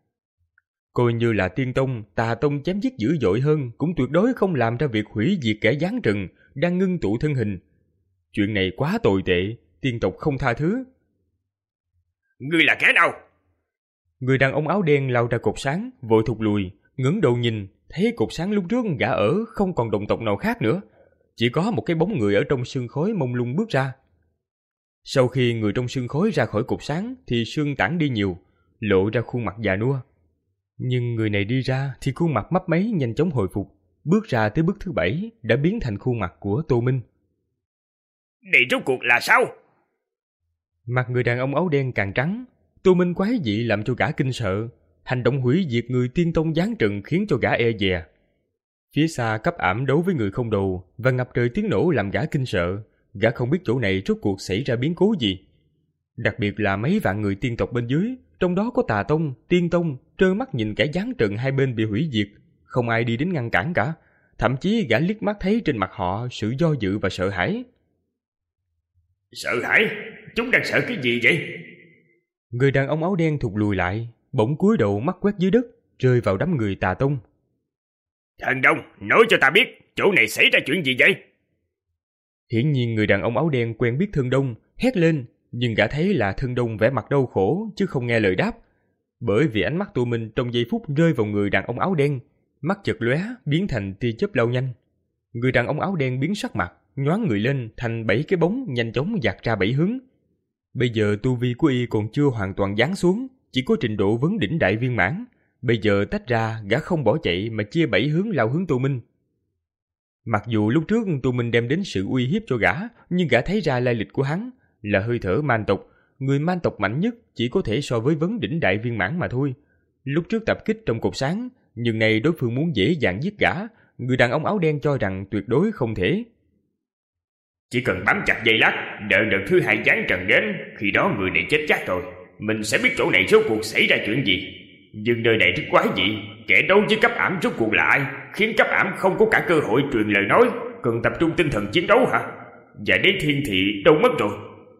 Coi như là Tiên Tông, Tà Tông chém giết dữ dội hơn cũng tuyệt đối không làm ra việc hủy diệt kẻ giáng trận đang ngưng tụ thân hình. Chuyện này quá tồi tệ, tiên tộc không tha thứ. Ngươi là kẻ nào? Người đàn ông áo đen lao ra cột sáng, vội thụt lùi, ngẩng đầu nhìn, thấy cột sáng lúc trước gã ở không còn đồng tộc nào khác nữa, chỉ có một cái bóng người ở trong sương khói mông lung bước ra. Sau khi người trong sương khói ra khỏi cột sáng thì sương tản đi nhiều, lộ ra khuôn mặt già nua. Nhưng người này đi ra thì khuôn mặt mấp máy nhanh chóng hồi phục, bước ra tới bước thứ bảy đã biến thành khuôn mặt của Tô Minh. Đây rốt cuộc là sao? Mặt người đàn ông áo đen càng trắng. Tô Minh quái dị làm cho gã kinh sợ. Hành động hủy diệt người Tiên Tông giáng trận khiến cho gã e dè. Phía xa cấp ảm đấu với người không đầu và ngập trời tiếng nổ làm gã kinh sợ. Gã không biết chỗ này rốt cuộc xảy ra biến cố gì. Đặc biệt là mấy vạn người tiên tộc bên dưới, trong đó có Tà Tông, Tiên Tông, trơ mắt nhìn kẻ giáng trận hai bên bị hủy diệt, không ai đi đến ngăn cản cả. Thậm chí gã liếc mắt thấy trên mặt họ sự do dự và sợ hãi. Sợ hãi? Chúng đang sợ cái gì vậy? Người đàn ông áo đen thụt lùi lại, bỗng cúi đầu mắt quét dưới đất, rơi vào đám người Tà Tông. Thần Đông, nói cho ta biết, chỗ này xảy ra chuyện gì vậy? Hiển nhiên người đàn ông áo đen quen biết Thân Đông, hét lên, nhưng gã thấy là Thân Đông vẻ mặt đau khổ chứ không nghe lời đáp. Bởi vì ánh mắt Tô Minh trong giây phút rơi vào người đàn ông áo đen, mắt chợt lóe biến thành tia chớp lao nhanh. Người đàn ông áo đen biến sắc mặt, nhoáng người lên thành bảy cái bóng nhanh chóng dạt ra bảy hướng. Bây giờ tu vi của y còn chưa hoàn toàn giáng xuống, chỉ có trình độ vấn đỉnh đại viên mãn. Bây giờ tách ra, gã không bỏ chạy mà chia bảy hướng lao hướng Tô Minh. Mặc dù lúc trước Tô Minh đem đến sự uy hiếp cho gã, nhưng gã thấy ra lai lịch của hắn là hơi thở man tộc, người man tộc mạnh nhất chỉ có thể so với vấn đỉnh đại viên mãn mà thôi. Lúc trước tập kích trong cột sáng, nhưng nay đối phương muốn dễ dàng giết gã, người đàn ông áo đen cho rằng tuyệt đối không thể. Chỉ cần bám chặt dây lát, đợi đợt thứ hai giáng trần đến, khi đó người này chết chắc rồi. Mình sẽ biết chỗ này rốt cuộc xảy ra chuyện gì. Nhưng nơi này rất quái dị, kẻ đấu với cấp ảm rốt cuộc là ai, khiến cấp ảm không có cả cơ hội truyền lời nói, cần tập trung tinh thần chiến đấu hả? Và đế thiên thì đâu mất rồi?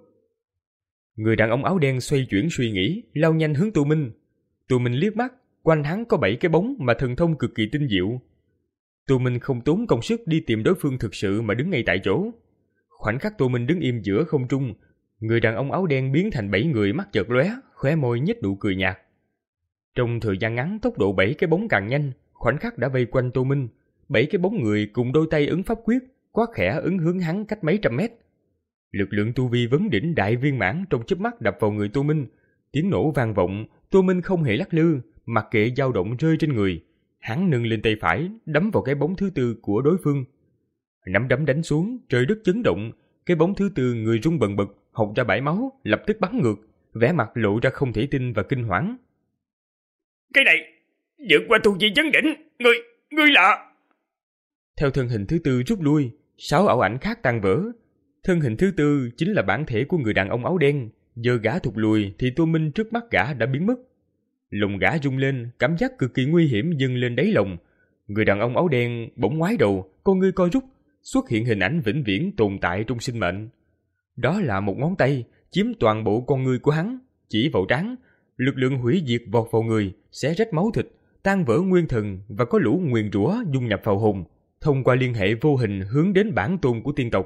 Người đàn ông áo đen xoay chuyển suy nghĩ, lao nhanh hướng Tô Minh. Tô Minh liếc mắt, quanh hắn có bảy cái bóng mà thần thông cực kỳ tinh diệu. Tô Minh không tốn công sức đi tìm đối phương thực sự mà đứng ngay tại chỗ. Khoảnh khắc Tô Minh đứng im giữa không trung, người đàn ông áo đen biến thành bảy người mắt chợt lóe, khóe môi nhếch nụ cười nhạt. Trong thời gian ngắn, tốc độ bảy cái bóng càng nhanh, khoảnh khắc đã vây quanh Tô Minh. Bảy cái bóng người cùng đôi tay ứng pháp quyết, quát khẽ ứng hướng hắn cách mấy trăm mét. Lực lượng tu vi vấn đỉnh đại viên mãn trong chớp mắt đập vào người Tô Minh, tiếng nổ vang vọng. Tô Minh không hề lắc lư, mặc kệ dao động rơi trên người, hắn nâng lên tay phải đấm vào cái bóng thứ tư của đối phương. Nắm đấm đánh xuống, trời đất chấn động, cái bóng thứ tư người rung bần bật, hộc ra bãi máu, lập tức bắn ngược, vẻ mặt lộ ra không thể tin và kinh hoảng. Cái này vượt qua tu vi vấn đỉnh, ngươi ngươi là... Theo thân hình thứ tư rút lui, sáu ảo ảnh khác tan vỡ. Thân hình thứ tư chính là bản thể của người đàn ông áo đen. Giờ gã thụt lùi thì Tô Minh trước mắt gã đã biến mất. Lòng gã rung lên, cảm giác cực kỳ nguy hiểm dâng lên đáy lòng. Người đàn ông áo đen bỗng ngoái đầu, con ngươi co rút, xuất hiện hình ảnh vĩnh viễn tồn tại trong sinh mệnh. Đó là một ngón tay chiếm toàn bộ con ngươi của hắn, chỉ vào trán. Lực lượng hủy diệt vọt vào người, xé rách máu thịt, tan vỡ nguyên thần và có lũ nguyền rủa dung nhập vào hồn, thông qua liên hệ vô hình hướng đến bản tôn của tiên tộc.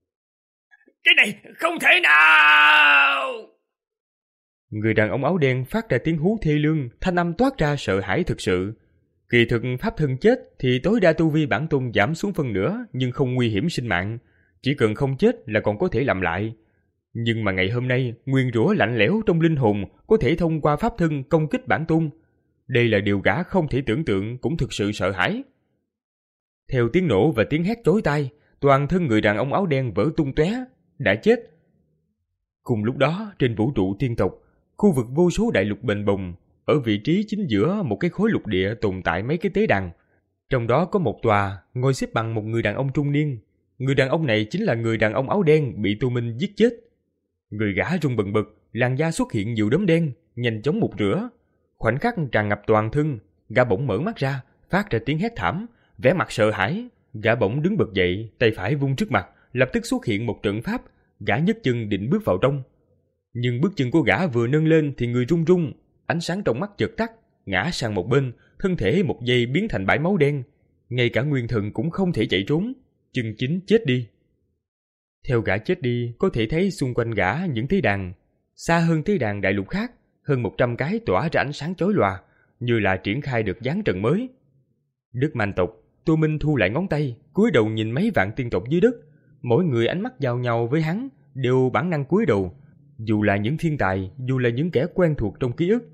Cái này không thể nào! Người đàn ông áo đen phát ra tiếng hú thê lương, thanh âm toát ra sợ hãi thực sự. Kỳ thực pháp thân chết thì tối đa tu vi bản tôn giảm xuống phân nửa, nhưng không nguy hiểm sinh mạng. Chỉ cần không chết là còn có thể làm lại. Nhưng mà ngày hôm nay, nguyên rủa lạnh lẽo trong linh hồn có thể thông qua pháp thân công kích bản tôn. Đây là điều gã không thể tưởng tượng, cũng thực sự sợ hãi. Theo tiếng nổ và tiếng hét chói tai, toàn thân người đàn ông áo đen vỡ tung tóe, đã chết. Cùng lúc đó, trên vũ trụ tiên tộc, khu vực vô số đại lục bềnh bồng, ở vị trí chính giữa một cái khối lục địa tồn tại mấy cái tế đàn. Trong đó có một tòa ngồi xếp bằng một người đàn ông trung niên. Người đàn ông này chính là người đàn ông áo đen bị Tô Minh giết chết. Người gã rung bần bật, làn da xuất hiện nhiều đốm đen, nhanh chóng mục rửa. Khoảnh khắc tràn ngập toàn thân, gã bỗng mở mắt ra, phát ra tiếng hét thảm, vẻ mặt sợ hãi. Gã bỗng đứng bật dậy, tay phải vung trước mặt, lập tức xuất hiện một trận pháp. Gã nhấc chân định bước vào trong. Nhưng bước chân của gã vừa nâng lên thì người run run, ánh sáng trong mắt chợt tắt, ngã sang một bên, thân thể một giây biến thành bãi máu đen. Ngay cả nguyên thần cũng không thể chạy trốn, chân chính chết đi. Theo gã chết đi, có thể thấy xung quanh gã những tế đàn. Xa hơn tế đàn đại lục khác, hơn một trăm cái tỏa ra ánh sáng chói lòa, như là triển khai được giáng trần mới. Đức man tộc, Tô Minh thu lại ngón tay, cúi đầu nhìn mấy vạn tiên tộc dưới đất. Mỗi người ánh mắt giao nhau với hắn, đều bản năng cúi đầu, dù là những thiên tài, dù là những kẻ quen thuộc trong ký ức.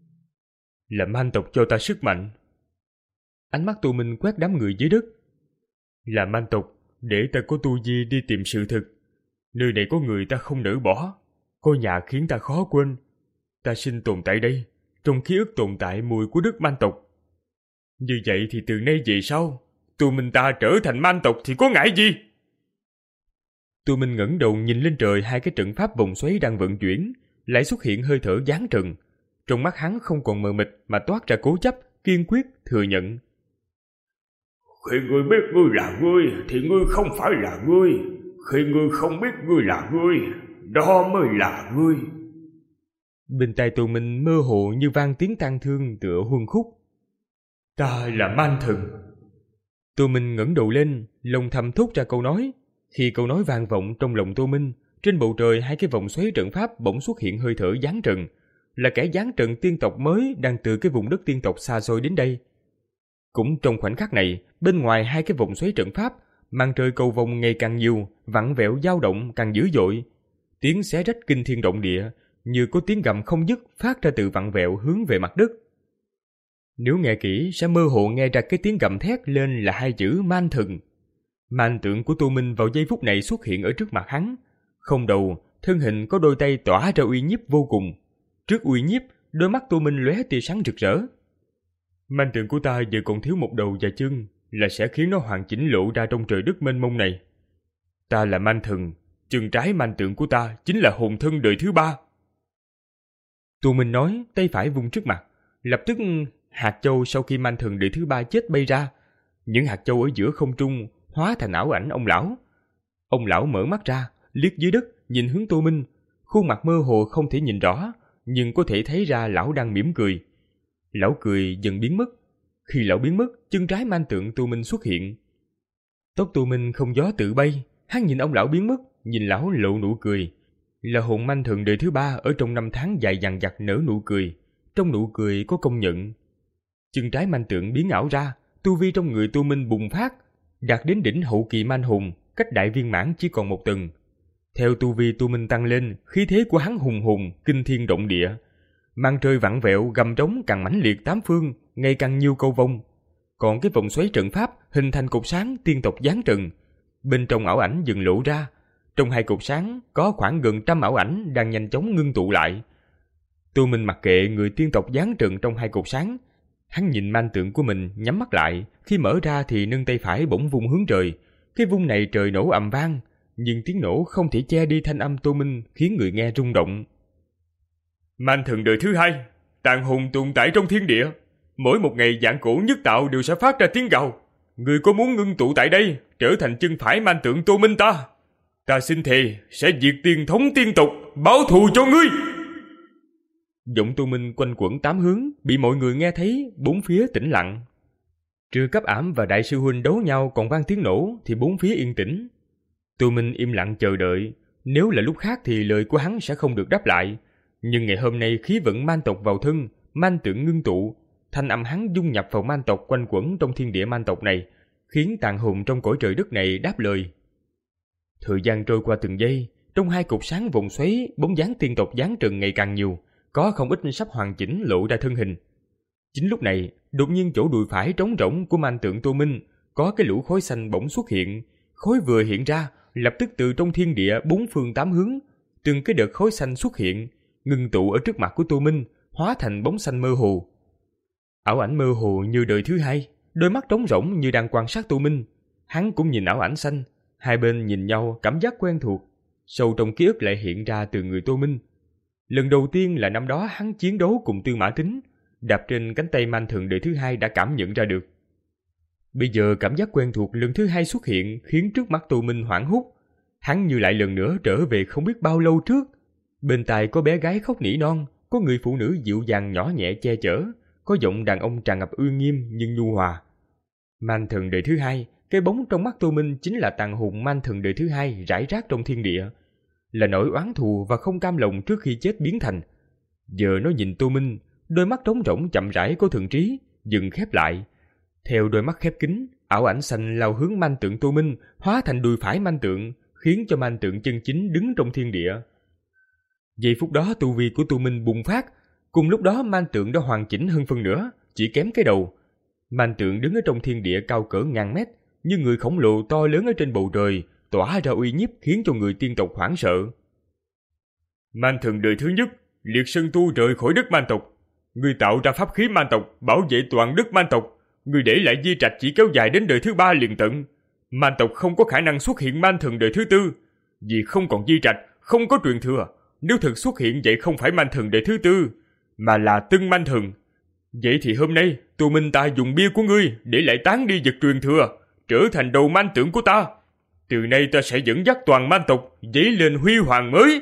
Là man tộc cho ta sức mạnh. Ánh mắt Tô Minh quét đám người dưới đất. Là man tộc, để ta có tu vi đi tìm sự thực. Nơi này có người ta không nỡ bỏ, có nhà khiến ta khó quên. Ta sinh tồn tại đây, trong ký ức tồn tại mùi của đức man tộc. Như vậy thì từ nay về sau, tụi mình ta trở thành man tộc thì có ngại gì? Tô Minh ngẩng đầu nhìn lên trời, hai cái trận pháp vòng xoáy đang vận chuyển, lại xuất hiện hơi thở giáng trần. Trong mắt hắn không còn mờ mịt mà toát ra cố chấp, kiên quyết thừa nhận. Khi ngươi biết ngươi là ngươi thì ngươi không phải là ngươi. Khi ngươi không biết ngươi là ngươi, đó mới là ngươi. Bên tai Tô Minh mơ hồ như vang tiếng tang thương tựa huân khúc. Ta là man thần. Tô Minh ngẩng đầu lên, lòng thầm thốt ra câu nói. Khi câu nói vang vọng trong lòng Tô Minh, trên bầu trời hai cái vòng xoáy trận pháp bỗng xuất hiện hơi thở giáng trần, là kẻ giáng trần tiên tộc mới đang từ cái vùng đất tiên tộc xa xôi đến đây. Cũng trong khoảnh khắc này, bên ngoài hai cái vòng xoáy trận pháp, màn trời cầu vồng ngày càng nhiều, vặn vẹo dao động càng dữ dội. Tiếng xé rách kinh thiên động địa, như có tiếng gầm không dứt phát ra từ vặn vẹo hướng về mặt đất. Nếu nghe kỹ sẽ mơ hồ nghe ra cái tiếng gầm thét lên là hai chữ man thần. Màn tượng của Tô Minh vào giây phút này xuất hiện ở trước mặt hắn, không đầu, thân hình có đôi tay tỏa ra uy nhiếp vô cùng. Trước uy nhiếp, đôi mắt Tô Minh lóe tia sáng rực rỡ. Man tượng của ta giờ còn thiếu một đầu và chân, là sẽ khiến nó hoàn chỉnh lộ ra trong trời đất mênh mông này. Ta là man thần, chân trái man tượng của ta chính là hồn thân đời thứ ba. Tô Minh nói, tay phải vung trước mặt, lập tức hạt châu sau khi man thần đời thứ ba chết bay ra. Những hạt châu ở giữa không trung hóa thành ảo ảnh ông lão. Ông lão mở mắt ra, liếc dưới đất, nhìn hướng Tô Minh. Khuôn mặt mơ hồ không thể nhìn rõ, nhưng có thể thấy ra lão đang mỉm cười. Lão cười dần biến mất. Khi lão biến mất, chân trái man tượng Tô Minh xuất hiện. Tóc Tô Minh không gió tự bay, hắn nhìn ông lão biến mất, nhìn lão lộ nụ cười. Là hồn man thần đời thứ ba ở trong năm tháng dài dằng dặc nở nụ cười. Trong nụ cười có công nhận. Chân trái man tượng biến ảo ra, tu vi trong người Tô Minh bùng phát, đạt đến đỉnh hậu kỳ man hồn, cách đại viên mãn chỉ còn một tầng. Theo tu vi Tô Minh tăng lên, khí thế của hắn hùng hùng, kinh thiên động địa. Màn trời vặn vẹo, gầm trống càng mãnh liệt tám phương, ngày càng nhiều câu vong. Còn cái vòng xoáy trận pháp hình thành cột sáng tiên tộc giáng trần. Bên trong ảo ảnh dần lộ ra, trong hai cột sáng có khoảng gần trăm ảo ảnh đang nhanh chóng ngưng tụ lại. Tô Minh mặc kệ người tiên tộc giáng trần trong hai cột sáng, hắn nhìn man tượng của mình nhắm mắt lại, khi mở ra thì nâng tay phải bỗng vung hướng trời. Cái vung này trời nổ ầm vang, nhưng tiếng nổ không thể che đi thanh âm Tô Minh, khiến người nghe rung động. Man thần đời thứ hai, tàn hồn tồn tại trong thiên địa, mỗi một ngày vạn cổ nhất tạo đều sẽ phát ra tiếng gào. Người có muốn ngưng tụ tại đây, trở thành chân phải man tượng Tô Minh ta? Ta xin thề sẽ diệt tiền thống tiên tộc, báo thù cho ngươi. Giọng Tô Minh quanh quẩn tám hướng, bị mọi người nghe thấy, bốn phía tĩnh lặng. Trừ Cấp Ảm và Đại sư huynh đấu nhau còn vang tiếng nổ thì bốn phía yên tĩnh. Tô Minh im lặng chờ đợi, nếu là lúc khác thì lời của hắn sẽ không được đáp lại. Nhưng ngày hôm nay khí vận man tộc vào thân, man tượng ngưng tụ, thanh âm hắn dung nhập vào man tộc quanh quẩn trong thiên địa man tộc này, khiến tàn hồn trong cõi trời đất này đáp lời. Thời gian trôi qua từng giây, trong hai cột sáng vòng xoáy, bóng dáng tiên tộc giáng trần ngày càng nhiều, có không ít sắp hoàn chỉnh lộ ra thân hình. Chính lúc này, đột nhiên chỗ đùi phải trống rỗng của man tượng Tô Minh có cái lũ khói xanh bỗng xuất hiện. Khói vừa hiện ra, lập tức từ trong thiên địa bốn phương tám hướng, từng cái đợt khói xanh xuất hiện, ngưng tụ ở trước mặt của Tô Minh, hóa thành bóng xanh mơ hồ. Ảo ảnh mơ hồ như đời thứ hai, đôi mắt trống rỗng như đang quan sát Tô Minh. Hắn cũng nhìn ảo ảnh xanh, hai bên nhìn nhau cảm giác quen thuộc, sâu trong ký ức lại hiện ra từ người Tô Minh. Lần đầu tiên là năm đó hắn chiến đấu cùng Tư Mã Tính, đạp trên cánh tay man thần đời thứ hai đã cảm nhận ra được. Bây giờ cảm giác quen thuộc lần thứ hai xuất hiện khiến trước mắt Tô Minh hoảng hốt. Hắn như lại lần nữa trở về không biết bao lâu trước. Bên tai có bé gái khóc nỉ non, có người phụ nữ dịu dàng nhỏ nhẹ che chở, có giọng đàn ông tràn ngập uy nghiêm nhưng nhu hòa. Man thần đời thứ hai, cái bóng trong mắt Tô Minh chính là tàn hồn man thần đời thứ hai rải rác trong thiên địa, là nỗi oán thù và không cam lòng trước khi chết biến thành. Giờ nó nhìn Tô Minh, đôi mắt trống rỗng chậm rãi có thần trí, dừng khép lại. Theo đôi mắt khép kín, ảo ảnh xanh lao hướng man tượng Tô Minh, hóa thành đùi phải man tượng, khiến cho man tượng chân chính đứng trong thiên địa. Giây phút đó tu vi của Tô Minh bùng phát, cùng lúc đó man tượng đã hoàn chỉnh hơn phân nửa, chỉ kém cái đầu. Man tượng đứng ở trong thiên địa cao cỡ ngàn mét, như người khổng lồ to lớn ở trên bầu trời, tỏa ra uy nhiếp khiến cho người tiên tộc hoảng sợ. Man thần đời thứ nhất, liệt sơn tu rời khỏi đất man tộc. Người tạo ra pháp khí man tộc, bảo vệ toàn đất man tộc. Người để lại di trạch chỉ kéo dài đến đời thứ ba liền tận. Man tộc không có khả năng xuất hiện man thần đời thứ tư, vì không còn di trạch, không có truyền thừa. Nếu thực xuất hiện vậy không phải man thần đời thứ tư, mà là tân man thần. Vậy thì hôm nay, Tô Minh ta dùng bia của ngươi để lại tán đi vật truyền thừa, trở thành đầu man tượng của ta. Từ nay ta sẽ dẫn dắt toàn man tộc dấy lên huy hoàng mới.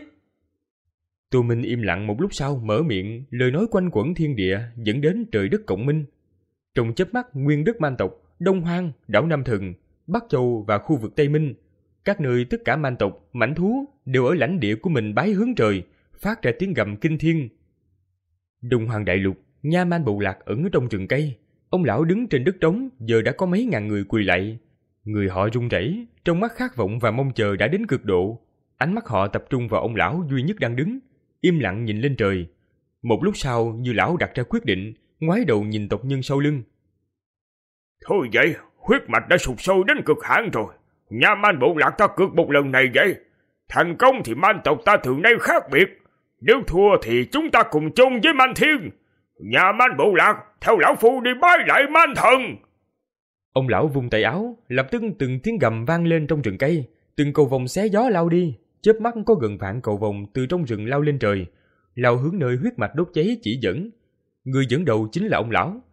Tô Minh im lặng một lúc sau mở miệng, lời nói quanh quẩn thiên địa dẫn đến trời đất cộng minh. Trong chớp mắt, nguyên đất man tộc, Đông Hoang, đảo Nam Thần, Bắc Châu và khu vực Tây Minh, các nơi tất cả man tộc, mãnh thú đều ở lãnh địa của mình bái hướng trời, phát ra tiếng gầm kinh thiên. Đông Hoang đại lục, Nha Man Bộ Lạc ẩn ở trong rừng cây, ông lão đứng trên đất trống, giờ đã có mấy ngàn người quỳ lạy. Người họ run rẩy, trong mắt khát vọng và mong chờ đã đến cực độ. Ánh mắt họ tập trung vào ông lão duy nhất đang đứng, im lặng nhìn lên trời. Một lúc sau, như lão đặt ra quyết định, ngoái đầu nhìn tộc nhân sau lưng. Thôi vậy, huyết mạch đã sụt sôi đến cực hạn rồi. Nha Man Bộ Lạc ta cược một lần này vậy. Thành công thì man tộc ta từ nay khác biệt, nếu thua thì chúng ta cùng chung với man thiên. Nhà man bộ lạc, theo lão phu đi bái lại man thần. Ông lão vung tay áo, lập tức từng tiếng gầm vang lên trong rừng cây, từng cầu vồng xé gió lao đi, chớp mắt có gần vạn cầu vồng từ trong rừng lao lên trời, lao hướng nơi huyết mạch đốt cháy chỉ dẫn. Người dẫn đầu chính là ông lão.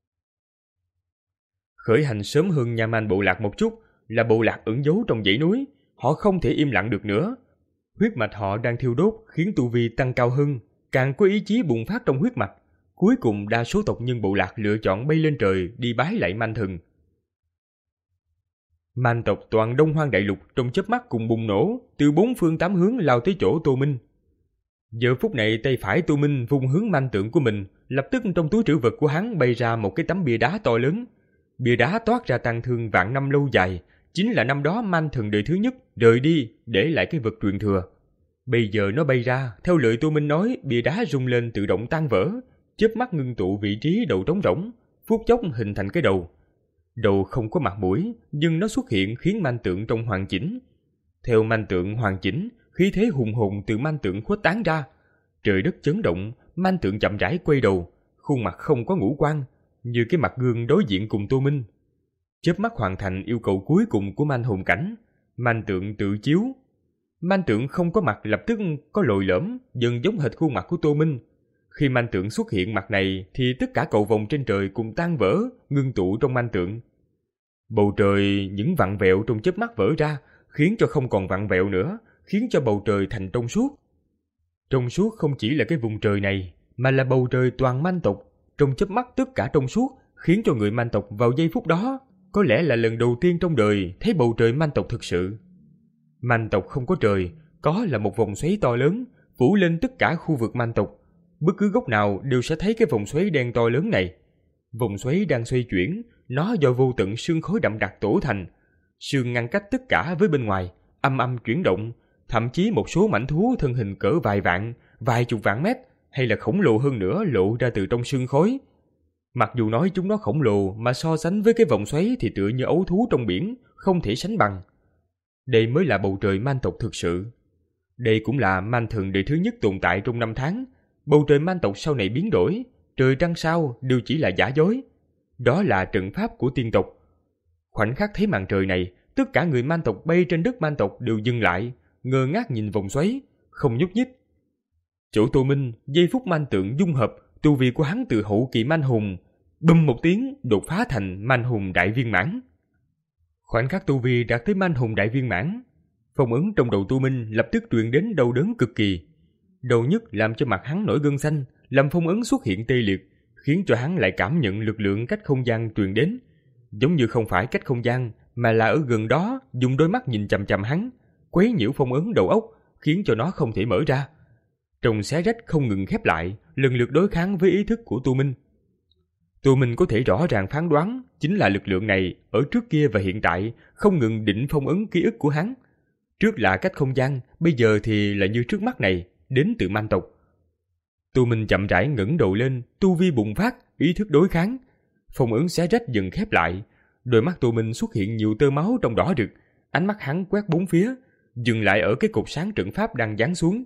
Khởi hành sớm hơn nhà man bộ lạc một chút, là bộ lạc ẩn giấu trong dãy núi, họ không thể im lặng được nữa. Huyết mạch họ đang thiêu đốt khiến tu vi tăng cao hơn, càng có ý chí bùng phát trong huyết mạch. Cuối cùng đa số tộc nhân bộ lạc lựa chọn bay lên trời đi bái lại man thần. Man tộc toàn Đông Hoang Đại Lục trong chớp mắt cùng bùng nổ, từ bốn phương tám hướng lao tới chỗ Tô Minh. Giờ phút này tay phải Tô Minh vung hướng man tượng của mình, lập tức trong túi trữ vật của hắn bay ra một cái tấm bia đá to lớn. Bia đá toát ra tang thương vạn năm lâu dài, chính là năm đó man thần đời thứ nhất rời đi để lại cái vật truyền thừa. Bây giờ nó bay ra, theo lời Tô Minh nói, bia đá rung lên tự động tan vỡ, chớp mắt ngưng tụ vị trí đầu trống rỗng, phút chốc hình thành cái đầu. Đầu không có mặt mũi, nhưng nó xuất hiện khiến man tượng trông hoàn chỉnh. Theo man tượng hoàn chỉnh, khí thế hùng hồn từ man tượng khuếch tán ra. Trời đất chấn động, man tượng chậm rãi quay đầu, khuôn mặt không có ngũ quan, như cái mặt gương đối diện cùng Tô Minh. Chớp mắt hoàn thành yêu cầu cuối cùng của man hồn cảnh, man tượng tự chiếu. Man tượng không có mặt lập tức có lồi lõm, dần giống hệt khuôn mặt của Tô Minh. Khi man tượng xuất hiện mặt này thì tất cả cầu vồng trên trời cùng tan vỡ, ngưng tụ trong man tượng. Bầu trời những vặn vẹo trong chớp mắt vỡ ra, khiến cho không còn vặn vẹo nữa, khiến cho bầu trời thành trong suốt. Trong suốt không chỉ là cái vùng trời này, mà là bầu trời toàn man tộc. Trong chớp mắt tất cả trong suốt, khiến cho người man tộc vào giây phút đó có lẽ là lần đầu tiên trong đời thấy bầu trời man tộc thực sự. Man tộc không có trời, có là một vòng xoáy to lớn phủ lên tất cả khu vực man tộc. Bất cứ góc nào đều sẽ thấy cái vòng xoáy đen to lớn này. Vòng xoáy đang xoay chuyển, nó do vô tận sương khói đậm đặc tổ thành. Sương ngăn cách tất cả với bên ngoài, âm âm chuyển động, thậm chí một số mảnh thú thân hình cỡ vài vạn, vài chục vạn mét hay là khổng lồ hơn nữa lộ ra từ trong sương khói. Mặc dù nói chúng nó khổng lồ mà so sánh với cái vòng xoáy thì tựa như ấu thú trong biển, không thể sánh bằng. Đây mới là bầu trời man tộc thực sự. Đây cũng là man thần đời thứ nhất tồn tại trong năm tháng. Bầu trời man tộc sau này biến đổi, trời trăng sao đều chỉ là giả dối. Đó là trận pháp của tiên tộc. Khoảnh khắc thấy màn trời này, tất cả người man tộc bay trên đất man tộc đều dừng lại, ngơ ngác nhìn vòng xoáy, không nhúc nhích. Chỗ Tô Minh, giây phút man tượng dung hợp, tu vi của hắn từ hậu kỳ man hùng, bùm một tiếng đột phá thành man hùng đại viên mãn. Khoảnh khắc tu vi đạt tới man hùng đại viên mãn, phong ấn trong đầu Tô Minh lập tức truyền đến đau đớn cực kỳ. Đầu nhất làm cho mặt hắn nổi gân xanh, làm phong ấn xuất hiện tê liệt, khiến cho hắn lại cảm nhận lực lượng cách không gian truyền đến, giống như không phải cách không gian mà là ở gần đó, dùng đôi mắt nhìn chằm chằm hắn, quấy nhiễu phong ấn đầu óc, khiến cho nó không thể mở ra. Trong xé rách không ngừng khép lại, lần lượt đối kháng với ý thức của Tô Minh. Tô Minh có thể rõ ràng phán đoán chính là lực lượng này ở trước kia và hiện tại không ngừng định phong ấn ký ức của hắn. Trước là cách không gian, bây giờ thì là như trước mắt này, đến từ man tộc. Tô Minh chậm rãi ngẩng đầu lên, tu vi bùng phát, ý thức đối kháng. Phong ấn xé rách dần khép lại, đôi mắt Tô Minh xuất hiện nhiều tơ máu trong đỏ rực, ánh mắt hắn quét bốn phía, dừng lại ở cái cột sáng trận pháp đang giáng xuống.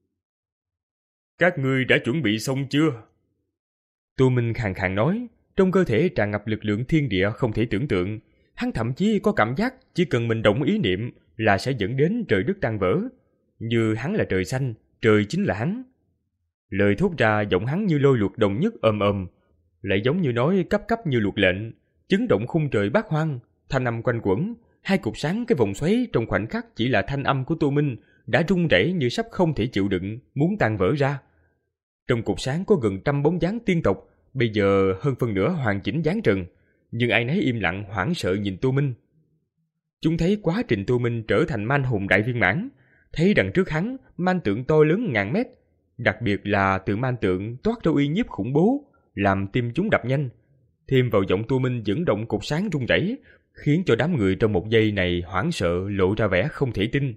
Các ngươi đã chuẩn bị xong chưa? Tô Minh khàn khàn nói, trong cơ thể tràn ngập lực lượng thiên địa không thể tưởng tượng. Hắn thậm chí có cảm giác chỉ cần mình động ý niệm là sẽ dẫn đến trời đất tan vỡ. Như hắn là trời xanh, trời chính là hắn. Lời thốt ra giọng hắn như lôi luật đồng nhất ầm ầm, lại giống như nói cấp cấp như luật lệnh, chấn động khung trời bát hoang, thanh âm quanh quẩn. Hai cục sáng cái vòng xoáy trong khoảnh khắc chỉ là thanh âm của Tô Minh đã rung rẩy như sắp không thể chịu đựng, muốn tan vỡ ra. Trong cục sáng có gần trăm bóng dáng tiên tộc, bây giờ hơn phân nửa hoàn chỉnh dáng trần, nhưng ai nấy im lặng hoảng sợ nhìn Tô Minh. Chúng thấy quá trình Tô Minh trở thành man hùng đại viên mãn, thấy đằng trước hắn man tượng to lớn ngàn mét, đặc biệt là từ man tượng toát ra uy nhiếp khủng bố, làm tim chúng đập nhanh. Thêm vào giọng Tô Minh dẫn động cục sáng rung rẩy, khiến cho đám người trong một giây này hoảng sợ lộ ra vẻ không thể tin.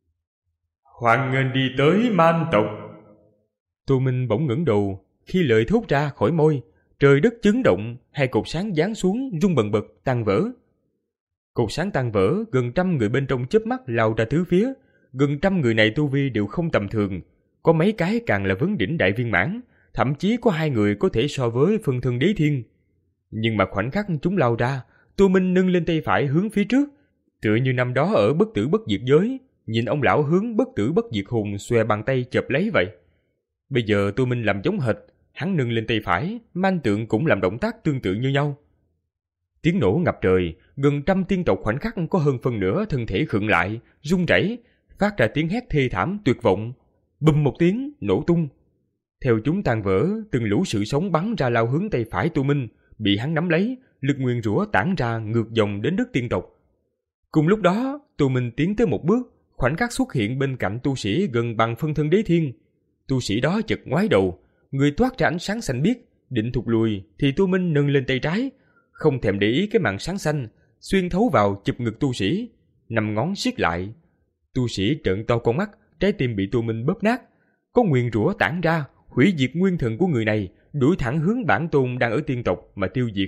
Hoan nghênh đi tới man tộc. Tô Minh bỗng ngẩng đầu, khi lời thốt ra khỏi môi, trời đất chấn động, hai cột sáng giáng xuống rung bần bật tan vỡ. Cột sáng tan vỡ, gần trăm người bên trong chớp mắt lao ra tứ phía, gần trăm người này tu vi đều không tầm thường, có mấy cái càng là vấn đỉnh đại viên mãn, thậm chí có hai người có thể so với phân thân đế thiên. Nhưng mà khoảnh khắc chúng lao ra, Tô Minh nâng lên tay phải hướng phía trước, tựa như năm đó ở bất tử bất diệt giới, nhìn ông lão hướng bất tử bất diệt hồn xòe bàn tay chộp lấy vậy. Bây giờ Tô Minh làm giống hệt, hắn nâng lên tay phải, man tượng cũng làm động tác tương tự như nhau. Tiếng nổ ngập trời, gần trăm tiên tộc khoảnh khắc có hơn phân nửa thân thể khựng lại, run rẩy, phát ra tiếng hét thê thảm tuyệt vọng. Bùm một tiếng, nổ tung. Theo chúng tan vỡ, từng lũ sự sống bắn ra lao hướng tay phải Tô Minh, bị hắn nắm lấy, lực nguyền rủa tản ra ngược dòng đến đất tiên tộc. Cùng lúc đó, Tô Minh tiến tới một bước, khoảnh khắc xuất hiện bên cạnh tu sĩ gần bằng phân thân đế thiên. Tu sĩ đó chợt ngoái đầu, người toát ra ánh sáng xanh biếc, định thụt lùi thì Tô Minh nâng lên tay trái, không thèm để ý cái màn sáng xanh, xuyên thấu vào chụp ngực tu sĩ, năm ngón siết lại. Tu sĩ trợn to con mắt, trái tim bị Tô Minh bóp nát, có nguyền rủa tản ra, hủy diệt nguyên thần của người này, đuổi thẳng hướng bản tôn đang ở tiên tộc mà tiêu diệt.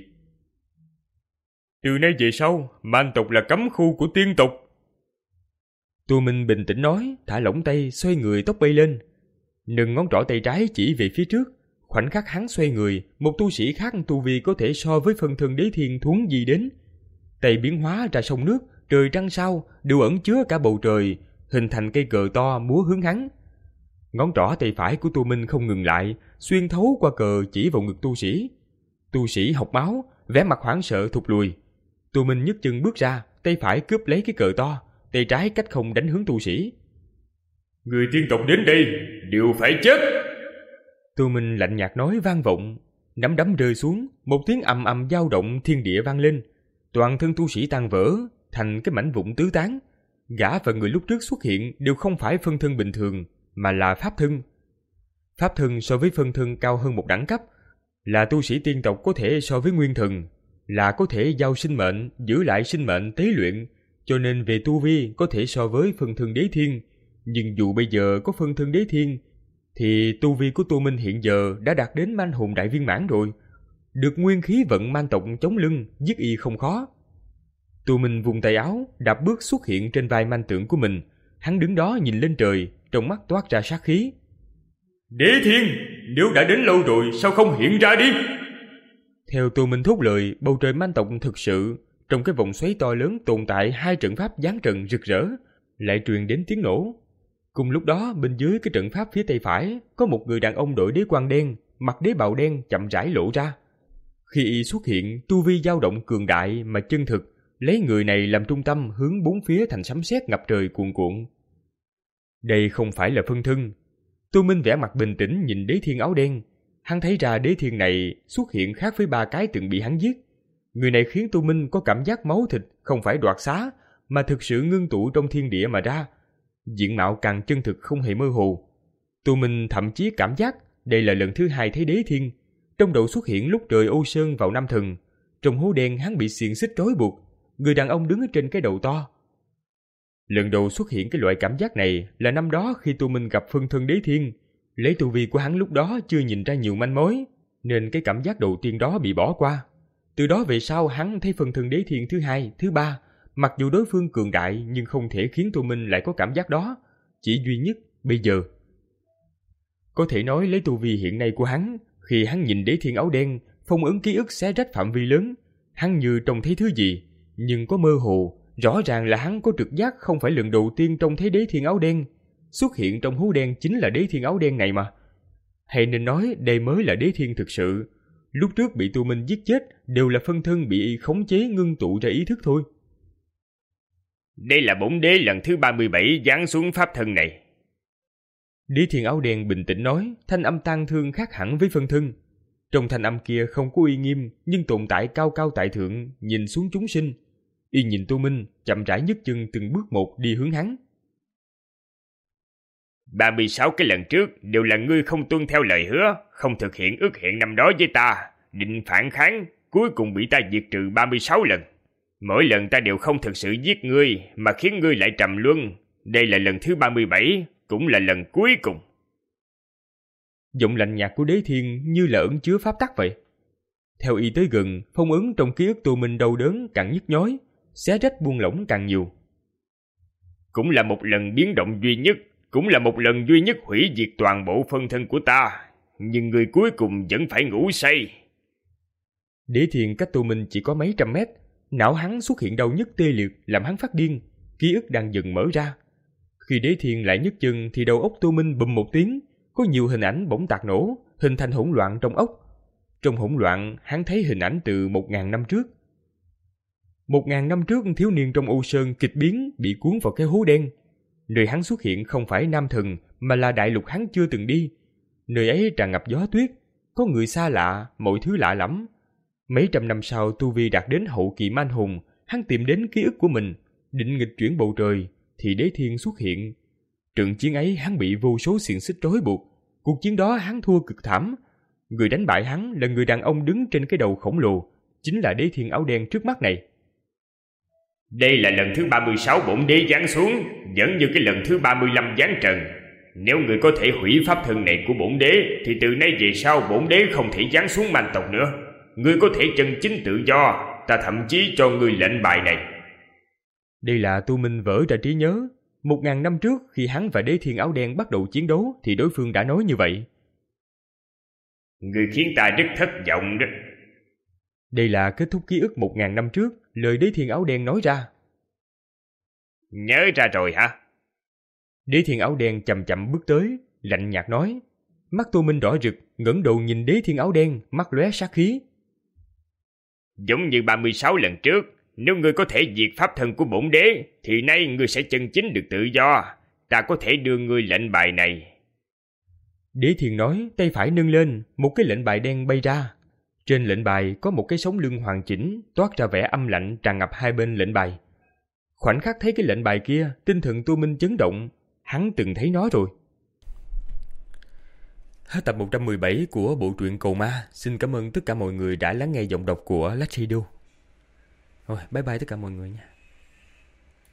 Từ nay về sau, man tộc là cấm khu của tiên tộc. Tô Minh bình tĩnh nói, thả lỏng tay, xoay người tóc bay lên, nâng ngón trỏ tay trái chỉ về phía trước. Khoảnh khắc hắn xoay người, một tu sĩ khác tu vi có thể so với phân thân đế thiên thuấn di đến. Tay biến hóa ra sông nước, trời trăng sao đều ẩn chứa cả bầu trời, hình thành cây cờ to múa hướng hắn. Ngón trỏ tay phải của Tô Minh không ngừng lại, xuyên thấu qua cờ chỉ vào ngực tu sĩ. Tu sĩ học máu, vẻ mặt hoảng sợ thụt lùi. Tô Minh nhấc chân bước ra, tay phải cướp lấy cái cờ to, tay trái cách không đánh hướng tu sĩ. Người tiên tộc đến đây đều phải chết. Tô Minh lạnh nhạt nói vang vọng, nắm đấm rơi xuống, một tiếng ầm ầm dao động thiên địa vang lên, toàn thân tu sĩ tan vỡ thành cái mảnh vụn tứ tán. Gã và người lúc trước xuất hiện đều không phải phân thân bình thường, mà là pháp thân. Pháp thân so với phân thân cao hơn một đẳng cấp, là tu sĩ tiên tộc có thể so với nguyên thần, là có thể giao sinh mệnh, giữ lại sinh mệnh tế luyện, cho nên về tu vi có thể so với phân thân đế thiên. Nhưng dù bây giờ có phân thân đế thiên, thì tu vi của Tô Minh hiện giờ đã đạt đến man hồn đại viên mãn rồi. Được nguyên khí vận man tộc chống lưng, giết y không khó. Tô Minh vùng tay áo, đạp bước xuất hiện trên vai man tượng của mình. Hắn đứng đó nhìn lên trời, trong mắt toát ra sát khí. Đế thiên, nếu đã đến lâu rồi sao không hiện ra đi? Theo Tô Minh thốt lời, bầu trời man tộc thực sự, trong cái vòng xoáy to lớn tồn tại hai trận pháp giáng trận rực rỡ, lại truyền đến tiếng nổ. Cùng lúc đó, bên dưới cái trận pháp phía tay phải, có một người đàn ông đội đế quan đen, mặc đế bào đen chậm rãi lộ ra. Khi y xuất hiện, tu vi dao động cường đại mà chân thực, lấy người này làm trung tâm hướng bốn phía thành sấm sét ngập trời cuồn cuộn. Đây không phải là phân thân. Tô Minh vẻ mặt bình tĩnh nhìn đế thiên áo đen. Hắn thấy ra đế thiên này xuất hiện khác với ba cái từng bị hắn giết. Người này khiến Tô Minh có cảm giác máu thịt không phải đoạt xá, mà thực sự ngưng tụ trong thiên địa mà ra. Diện mạo càng chân thực không hề mơ hồ. Tô Minh thậm chí cảm giác đây là lần thứ hai thấy đế thiên. Trong đầu xuất hiện lúc trời Ô Sơn vào năm Thần. Trong hố đen hắn bị xiềng xích trói buộc, người đàn ông đứng ở trên cái đầu to. Lần đầu xuất hiện cái loại cảm giác này là năm đó khi Tô Minh gặp phân thân đế thiên. Lấy tu vi của hắn lúc đó chưa nhìn ra nhiều manh mối, nên cái cảm giác đầu tiên đó bị bỏ qua. Từ đó về sau hắn thấy phân thân đế thiên thứ hai, thứ ba, mặc dù đối phương cường đại nhưng không thể khiến Tô Minh lại có cảm giác đó, chỉ duy nhất bây giờ. Có thể nói lấy tu vi hiện nay của hắn, khi hắn nhìn đế thiên áo đen, phong ấn ký ức xé rách phạm vi lớn, hắn như trông thấy thứ gì, nhưng có mơ hồ, rõ ràng là hắn có trực giác không phải lần đầu tiên trông thấy đế thiên áo đen. Xuất hiện trong hố đen chính là đế thiên áo đen này mà. Hay nên nói đây mới là đế thiên thực sự. Lúc trước bị Tô Minh giết chết đều là phân thân bị y khống chế ngưng tụ ra ý thức thôi. Đây là bổn đế lần thứ ba mươi bảy giáng xuống pháp thân này. Đế thiên áo đen bình tĩnh nói, thanh âm tang thương khác hẳn với phân thân. Trong thanh âm kia không có uy nghiêm, nhưng tồn tại cao cao tại thượng, nhìn xuống chúng sinh. Y nhìn Tô Minh, chậm rãi nhấc chân từng bước một đi hướng hắn. ba mươi sáu cái lần trước đều là ngươi không tuân theo lời hứa, không thực hiện ước hẹn năm đó với ta, định phản kháng, cuối cùng bị ta diệt trừ ba mươi sáu lần. Mỗi lần ta đều không thực sự giết ngươi, mà khiến ngươi lại trầm luân. Đây là lần thứ ba mươi bảy, cũng là lần cuối cùng. Giọng lạnh nhạt của đế thiên như là ẩn chứa pháp tắc vậy. Theo y tới gần, phong ấn trong ký ức Tô Minh đau đớn càng nhức nhói, xé rách buông lỏng càng nhiều. cũng là một lần biến động duy nhất, cũng là một lần duy nhất hủy diệt toàn bộ phân thân của ta, nhưng người cuối cùng vẫn phải ngủ say. Đế Thiên cách Tô Minh chỉ có mấy trăm mét, não hắn xuất hiện đau nhức tê liệt làm hắn phát điên, ký ức đang dần mở ra. Khi Đế Thiên lại nhấc chân thì đầu óc Tô Minh bùm một tiếng, có nhiều hình ảnh bỗng tạc nổ, hình thành hỗn loạn trong óc. Trong hỗn loạn, hắn thấy hình ảnh từ một ngàn năm trước. Một ngàn năm trước, thiếu niên trong Âu Sơn kịch biến bị cuốn vào cái hố đen. Nơi hắn xuất hiện không phải Nam Thần, mà là đại lục hắn chưa từng đi. Nơi ấy tràn ngập gió tuyết, có người xa lạ, mọi thứ lạ lắm. Mấy trăm năm sau, tu vi đạt đến hậu kỳ man hùng, hắn tìm đến ký ức của mình, định nghịch chuyển bầu trời, thì Đế Thiên xuất hiện. Trận chiến ấy hắn bị vô số xiềng xích trói buộc. Cuộc chiến đó hắn thua cực thảm. Người đánh bại hắn là người đàn ông đứng trên cái đầu khổng lồ, chính là Đế Thiên áo đen trước mắt này. Đây là lần thứ ba mươi sáu bổn đế giáng xuống, vẫn như cái lần thứ ba mươi lăm giáng trần. Nếu người có thể hủy pháp thân này của bổn đế, thì từ nay về sau bổn đế không thể giáng xuống man tộc nữa. Ngươi có thể chân chính tự do, ta thậm chí cho ngươi lệnh bài này. Đây là Tô Minh vỡ ra trí nhớ. Một ngàn năm trước, khi hắn và Đế Thiên áo đen bắt đầu chiến đấu, thì đối phương đã nói như vậy. Ngươi khiến ta rất thất vọng đó. Đây là kết thúc ký ức một ngàn năm trước, lời Đế Thiên áo đen nói ra. Nhớ ra rồi hả? Đế Thiên áo đen chậm chậm bước tới, lạnh nhạt nói. Mắt Tô Minh đỏ rực, ngẩng đầu nhìn Đế Thiên áo đen, mắt lóe sát khí. Giống như ba mươi sáu lần trước, nếu ngươi có thể diệt pháp thân của bổn đế, thì nay ngươi sẽ chân chính được tự do. Ta có thể đưa ngươi lệnh bài này. Đế Thiên nói, tay phải nâng lên, một cái lệnh bài đen bay ra. Trên lệnh bài có một cái sống lưng hoàn chỉnh, toát ra vẻ âm lạnh tràn ngập hai bên lệnh bài. Khoảnh khắc thấy cái lệnh bài kia, tinh thần Tô Minh chấn động. Hắn từng thấy nó rồi. Hết tập một trăm mười bảy của bộ truyện Cầu Ma. Xin cảm ơn tất cả mọi người đã lắng nghe giọng đọc của Lachido. Rồi, bye bye tất cả mọi người nha.